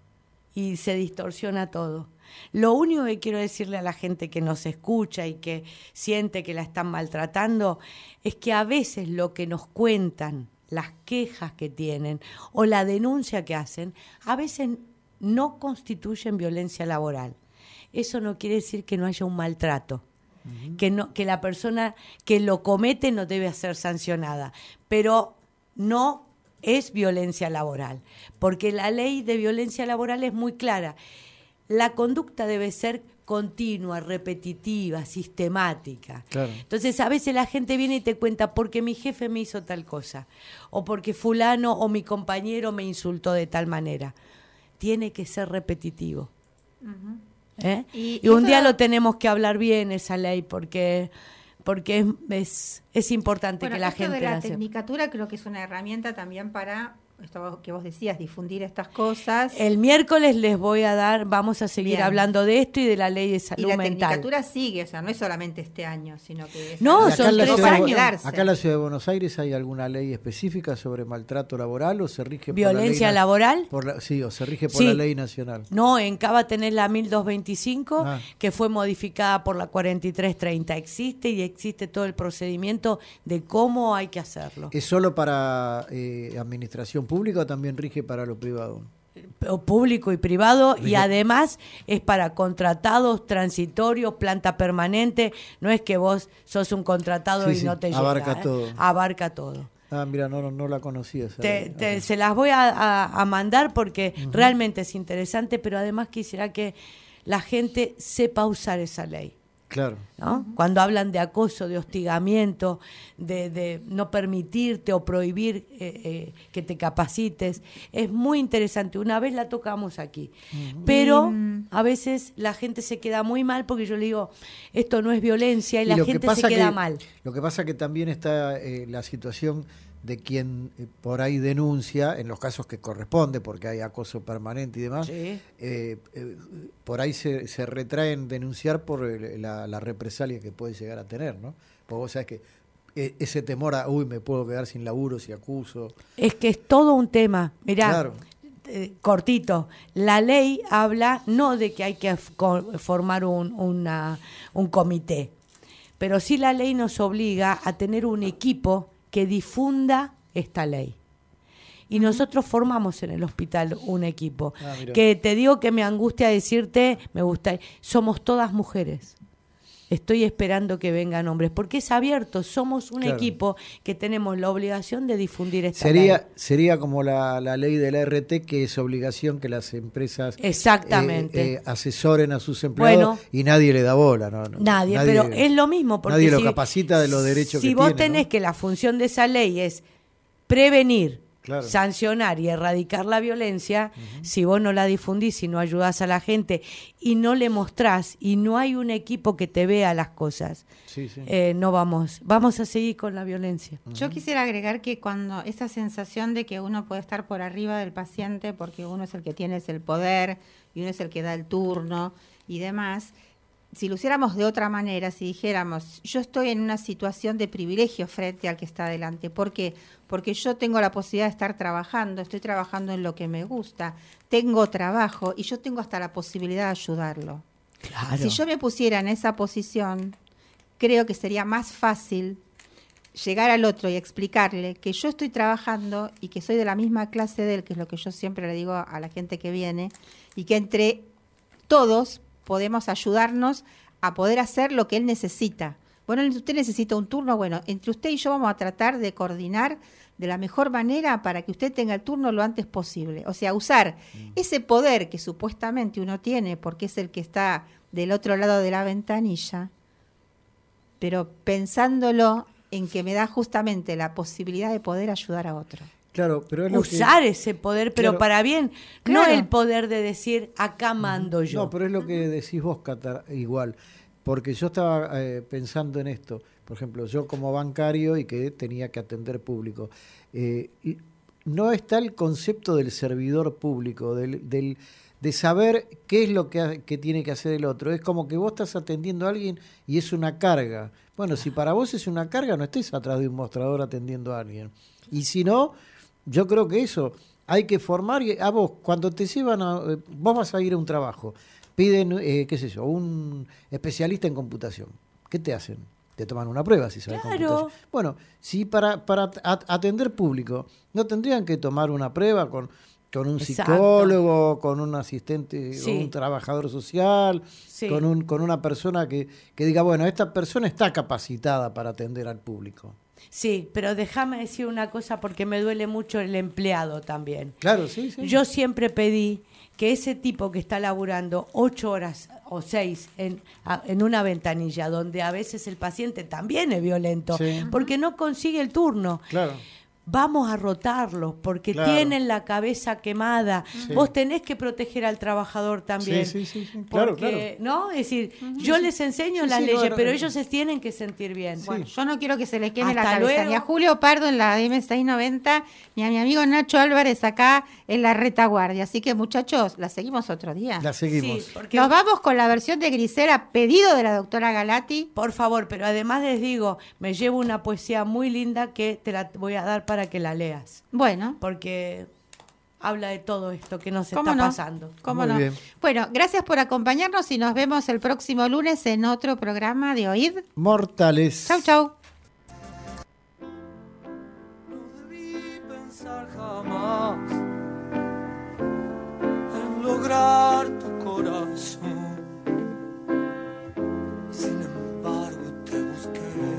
[SPEAKER 6] y se distorsiona todo. Lo único que quiero decirle a la gente que nos escucha y que siente que la están maltratando es que a veces lo que nos cuentan, las quejas que tienen o la denuncia que hacen, a veces no constituyen violencia laboral. Eso no quiere decir que no haya un maltrato, uh-huh. que, no, que la persona que lo comete no debe ser sancionada, pero no es violencia laboral, porque la ley de violencia laboral es muy clara. La conducta debe ser continua, repetitiva, sistemática.
[SPEAKER 5] Claro.
[SPEAKER 6] Entonces a veces la gente viene y te cuenta porque mi jefe me hizo tal cosa, o porque fulano o mi compañero me insultó de tal manera. Tiene que ser repetitivo.
[SPEAKER 1] Ujú.
[SPEAKER 6] ¿Eh?
[SPEAKER 1] Y-
[SPEAKER 6] Y, un
[SPEAKER 1] y
[SPEAKER 6] día
[SPEAKER 1] eso-
[SPEAKER 6] lo tenemos que hablar bien esa ley porque, porque es, es, es importante
[SPEAKER 1] Bueno,
[SPEAKER 6] que la
[SPEAKER 1] esto
[SPEAKER 6] gente
[SPEAKER 1] de la
[SPEAKER 6] la sepa.
[SPEAKER 1] tecnicatura creo que es una herramienta también para esto que vos decías, difundir estas cosas.
[SPEAKER 6] El miércoles les voy a dar, vamos a seguir
[SPEAKER 1] Bien.
[SPEAKER 6] hablando de esto y de la ley de
[SPEAKER 1] y
[SPEAKER 6] salud
[SPEAKER 1] la
[SPEAKER 6] mental.
[SPEAKER 1] tecnicatura sigue, o sea, no es solamente este año, sino que es
[SPEAKER 6] No,
[SPEAKER 5] ¿Y
[SPEAKER 1] algo
[SPEAKER 5] acá
[SPEAKER 6] son
[SPEAKER 5] en la
[SPEAKER 6] tres
[SPEAKER 5] ciudad de
[SPEAKER 1] para
[SPEAKER 5] Bu-
[SPEAKER 6] años.
[SPEAKER 1] quedarse.
[SPEAKER 5] ¿Acá en la ciudad de Buenos Aires hay alguna ley específica sobre maltrato laboral o se rige por
[SPEAKER 6] ¿Violencia
[SPEAKER 5] la ley na-
[SPEAKER 6] laboral?
[SPEAKER 5] por la- sí, o se rige por
[SPEAKER 6] Sí.
[SPEAKER 5] la ley nacional?
[SPEAKER 6] No, en Cava tenés la mil doscientos veinticinco,
[SPEAKER 5] Ah.
[SPEAKER 6] que fue modificada por la cuarenta y tres treinta. Existe y existe todo el procedimiento de cómo hay que hacerlo.
[SPEAKER 5] ¿Es solo para eh, administración pública o también rige para lo privado?
[SPEAKER 6] O público y privado, y
[SPEAKER 5] Rige-
[SPEAKER 6] además es para contratados, transitorios, planta permanente. No es que vos sos un contratado
[SPEAKER 5] Sí,
[SPEAKER 6] y
[SPEAKER 5] sí,
[SPEAKER 6] no te
[SPEAKER 5] abarca
[SPEAKER 6] llega, ¿eh?
[SPEAKER 5] todo.
[SPEAKER 6] Abarca todo.
[SPEAKER 5] Ah, mira, no, no, no la conocía esa
[SPEAKER 6] Te-
[SPEAKER 5] ley.
[SPEAKER 6] te-
[SPEAKER 5] Ok.
[SPEAKER 6] se las voy a, a- a mandar porque realmente es interesante, pero además quisiera que la gente sepa usar esa ley.
[SPEAKER 5] Claro.
[SPEAKER 6] ¿no? Cuando hablan de acoso, de hostigamiento, de, de no permitirte o prohibir eh, eh, que te capacites, es muy interesante. Una vez la tocamos aquí, uh-huh. pero mm. a veces la gente se queda muy mal porque yo le digo, esto no es violencia y, y la gente se queda
[SPEAKER 5] que,
[SPEAKER 6] mal.
[SPEAKER 5] Lo que pasa que también está eh, la situación de quien eh, por ahí denuncia, en los casos que corresponde, porque hay acoso permanente y demás, sí. eh, eh, por ahí se, se retraen denunciar por el, la, la represalia que puede llegar a tener, ¿no? Porque vos sabés que eh, ese temor a, uy, me puedo quedar sin laburo si acuso.
[SPEAKER 6] Es que es todo un tema, mirá,
[SPEAKER 5] claro.
[SPEAKER 6] eh, cortito, la ley habla no de que hay que f- formar un, una, un comité, pero sí la ley nos obliga a tener un equipo que difunda esta ley. Y nosotros formamos en el hospital un equipo. Ah, que te digo que me angustia decirte, me gusta, somos todas mujeres. Estoy esperando que vengan hombres, porque es abierto, somos un claro. equipo que tenemos la obligación de difundir esta
[SPEAKER 5] sería,
[SPEAKER 6] ley.
[SPEAKER 5] Sería como la, la ley de la R T, que es obligación que las empresas
[SPEAKER 6] Exactamente.
[SPEAKER 5] Eh, eh, asesoren a sus empleados, bueno, y nadie le da bola. No, no,
[SPEAKER 6] nadie, nadie, pero es lo mismo. Porque
[SPEAKER 5] nadie
[SPEAKER 6] si,
[SPEAKER 5] lo capacita de los derechos
[SPEAKER 6] si
[SPEAKER 5] que
[SPEAKER 6] vos
[SPEAKER 5] tiene.
[SPEAKER 6] Si vos tenés
[SPEAKER 5] ¿no?
[SPEAKER 6] que la función de esa ley es prevenir,
[SPEAKER 5] claro.
[SPEAKER 6] sancionar y erradicar la violencia, uh-huh. si vos no la difundís, si no ayudás a la gente y no le mostrás y no hay un equipo que te vea las cosas,
[SPEAKER 5] sí, sí.
[SPEAKER 6] Eh, no vamos, vamos a seguir con la violencia.
[SPEAKER 1] Uh-huh. Yo quisiera agregar que cuando esa sensación de que uno puede estar por arriba del paciente porque uno es el que tiene el poder y uno es el que da el turno y demás, si lo hiciéramos de otra manera, si dijéramos, yo estoy en una situación de privilegio frente al que está adelante, ¿por qué? Porque yo tengo la posibilidad de estar trabajando, estoy trabajando en lo que me gusta, tengo trabajo y yo tengo hasta la posibilidad de ayudarlo.
[SPEAKER 6] Claro.
[SPEAKER 1] Si yo me pusiera en esa posición, creo que sería más fácil llegar al otro y explicarle que yo estoy trabajando y que soy de la misma clase de él, que es lo que yo siempre le digo a la gente que viene, y que entre todos podemos ayudarnos a poder hacer lo que él necesita. Bueno, usted necesita un turno, bueno, entre usted y yo vamos a tratar de coordinar de la mejor manera para que usted tenga el turno lo antes posible. O sea, usar mm. ese poder que supuestamente uno tiene, porque es el que está del otro lado de la ventanilla, pero pensándolo en que me da justamente la posibilidad de poder ayudar a otro.
[SPEAKER 5] Claro, pero es lo
[SPEAKER 6] usar
[SPEAKER 5] que,
[SPEAKER 6] ese poder, pero
[SPEAKER 5] claro,
[SPEAKER 6] para bien,
[SPEAKER 1] claro.
[SPEAKER 6] no el poder de decir acá mando yo.
[SPEAKER 5] No, pero es lo que decís vos, Cata, igual, porque yo estaba eh, pensando en esto, por ejemplo, yo como bancario y que tenía que atender público, eh, y no está el concepto del servidor público, del, del de saber qué es lo que, que tiene que hacer el otro. Es como que vos estás atendiendo a alguien y es una carga. Bueno, si para vos es una carga, no estés atrás de un mostrador atendiendo a alguien. Y si no, yo creo que eso hay que formar a vos. Cuando te llevan a, vos vas a ir a un trabajo, piden, eh, qué sé yo, un especialista en computación. ¿Qué te hacen? Te toman una prueba si sabes
[SPEAKER 6] claro.
[SPEAKER 5] computación. Bueno, si para, para atender público no tendrían que tomar una prueba con, con un
[SPEAKER 6] Exacto.
[SPEAKER 5] psicólogo, con un asistente,
[SPEAKER 6] sí.
[SPEAKER 5] un trabajador social,
[SPEAKER 6] sí.
[SPEAKER 5] con, un, con una persona que, que diga, bueno, esta persona está capacitada para atender al público.
[SPEAKER 6] Sí, pero déjame decir una cosa porque me duele mucho el empleado también.
[SPEAKER 5] Claro, sí, sí.
[SPEAKER 6] Yo siempre pedí que ese tipo que está laburando ocho horas o seis en, a, en una ventanilla, donde a veces el paciente también es violento,
[SPEAKER 5] sí.
[SPEAKER 6] porque no consigue el turno.
[SPEAKER 5] Claro.
[SPEAKER 6] Vamos a rotarlos porque
[SPEAKER 5] claro.
[SPEAKER 6] tienen la cabeza quemada.
[SPEAKER 5] Sí.
[SPEAKER 6] Vos tenés que proteger al trabajador también.
[SPEAKER 5] Sí, sí, sí, sí. Claro,
[SPEAKER 6] porque,
[SPEAKER 5] claro.
[SPEAKER 6] ¿no? Es decir,
[SPEAKER 1] Uh-huh.
[SPEAKER 6] yo les enseño
[SPEAKER 5] sí,
[SPEAKER 6] las
[SPEAKER 5] sí,
[SPEAKER 6] leyes,
[SPEAKER 5] bueno,
[SPEAKER 6] pero
[SPEAKER 5] no.
[SPEAKER 6] ellos se tienen que sentir bien.
[SPEAKER 5] Sí.
[SPEAKER 1] Bueno, yo no quiero que se le queme
[SPEAKER 6] Hasta
[SPEAKER 1] la cabeza
[SPEAKER 6] luego.
[SPEAKER 1] ni a Julio Pardo en la M seiscientos noventa ni a mi amigo Nacho Álvarez acá en la retaguardia. Así que, muchachos, la seguimos otro día.
[SPEAKER 5] La seguimos.
[SPEAKER 6] Sí, porque
[SPEAKER 1] Nos vamos con la versión de Grisera, pedido de la doctora Galati.
[SPEAKER 6] por favor, pero además les digo, me llevo una poesía muy linda que te la voy a dar para que la leas.
[SPEAKER 1] Bueno,
[SPEAKER 6] Porque habla de todo esto que nos
[SPEAKER 1] ¿cómo
[SPEAKER 6] está
[SPEAKER 1] no?
[SPEAKER 6] pasando.
[SPEAKER 1] ¿Cómo
[SPEAKER 5] Muy
[SPEAKER 1] no?
[SPEAKER 5] bien.
[SPEAKER 1] Bueno, gracias por acompañarnos y nos vemos el próximo lunes en otro programa de Oíd.
[SPEAKER 5] Mortales.
[SPEAKER 1] Chau, chau.
[SPEAKER 8] No debí pensar jamás en lograr tu corazón. Sin embargo te busqué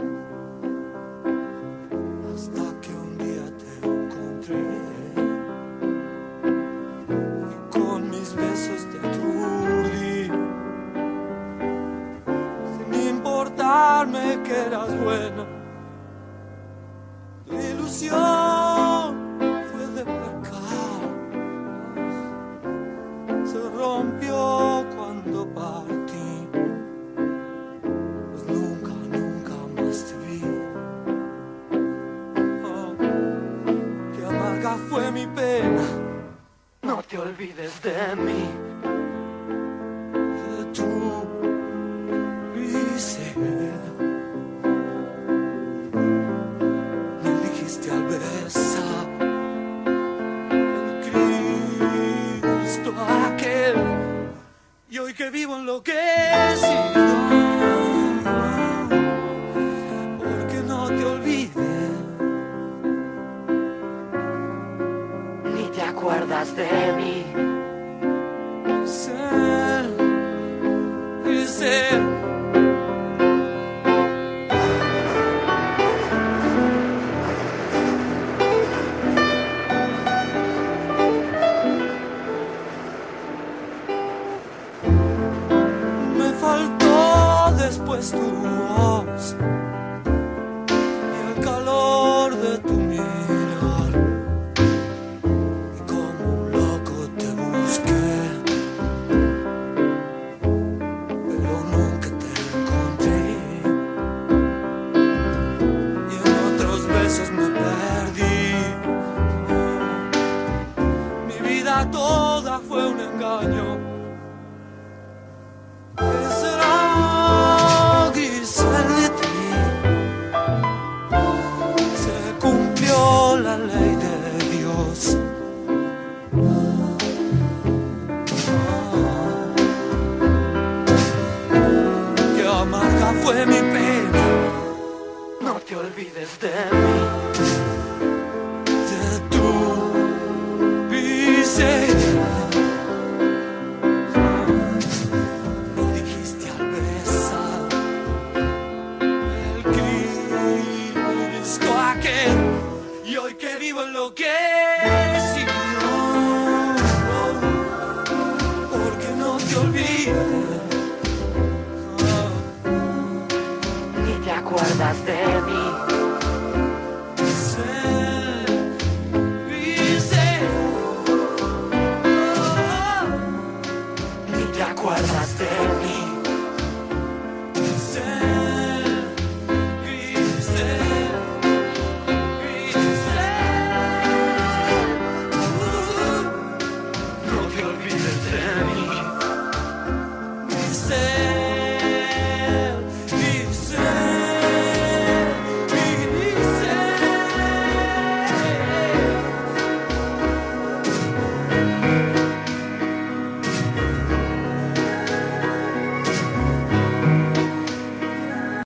[SPEAKER 8] hasta que un día te encontré. Y con mis besos te aturdí. ilusión fue de pecar. Se rompió cuando partí, pues nunca, nunca más te vi. Oh, qué amarga fue mi pena. No te olvides de mí, de tu risa. Me dijiste al besar el Cristo aquel, y hoy que vivo enloquecido, porque no te olvides, ni te acuerdas de mí. Ser, ser. Me faltó después tu voz y el calor de tu mirar, y como un loco te busqué, pero nunca te encontré, y en otros besos me perdí. Mi vida toda fue un engaño. ¿Qué será, Giselle, de ti? Se cumplió la ley de Dios. Oh, qué amarga fue mi pena. No te olvides de mí, de tu miseria. Lo dijiste al besar el Cristo aquel, y hoy que vivo enloquecido, porque no te olvides, ni te acuerdas de mí.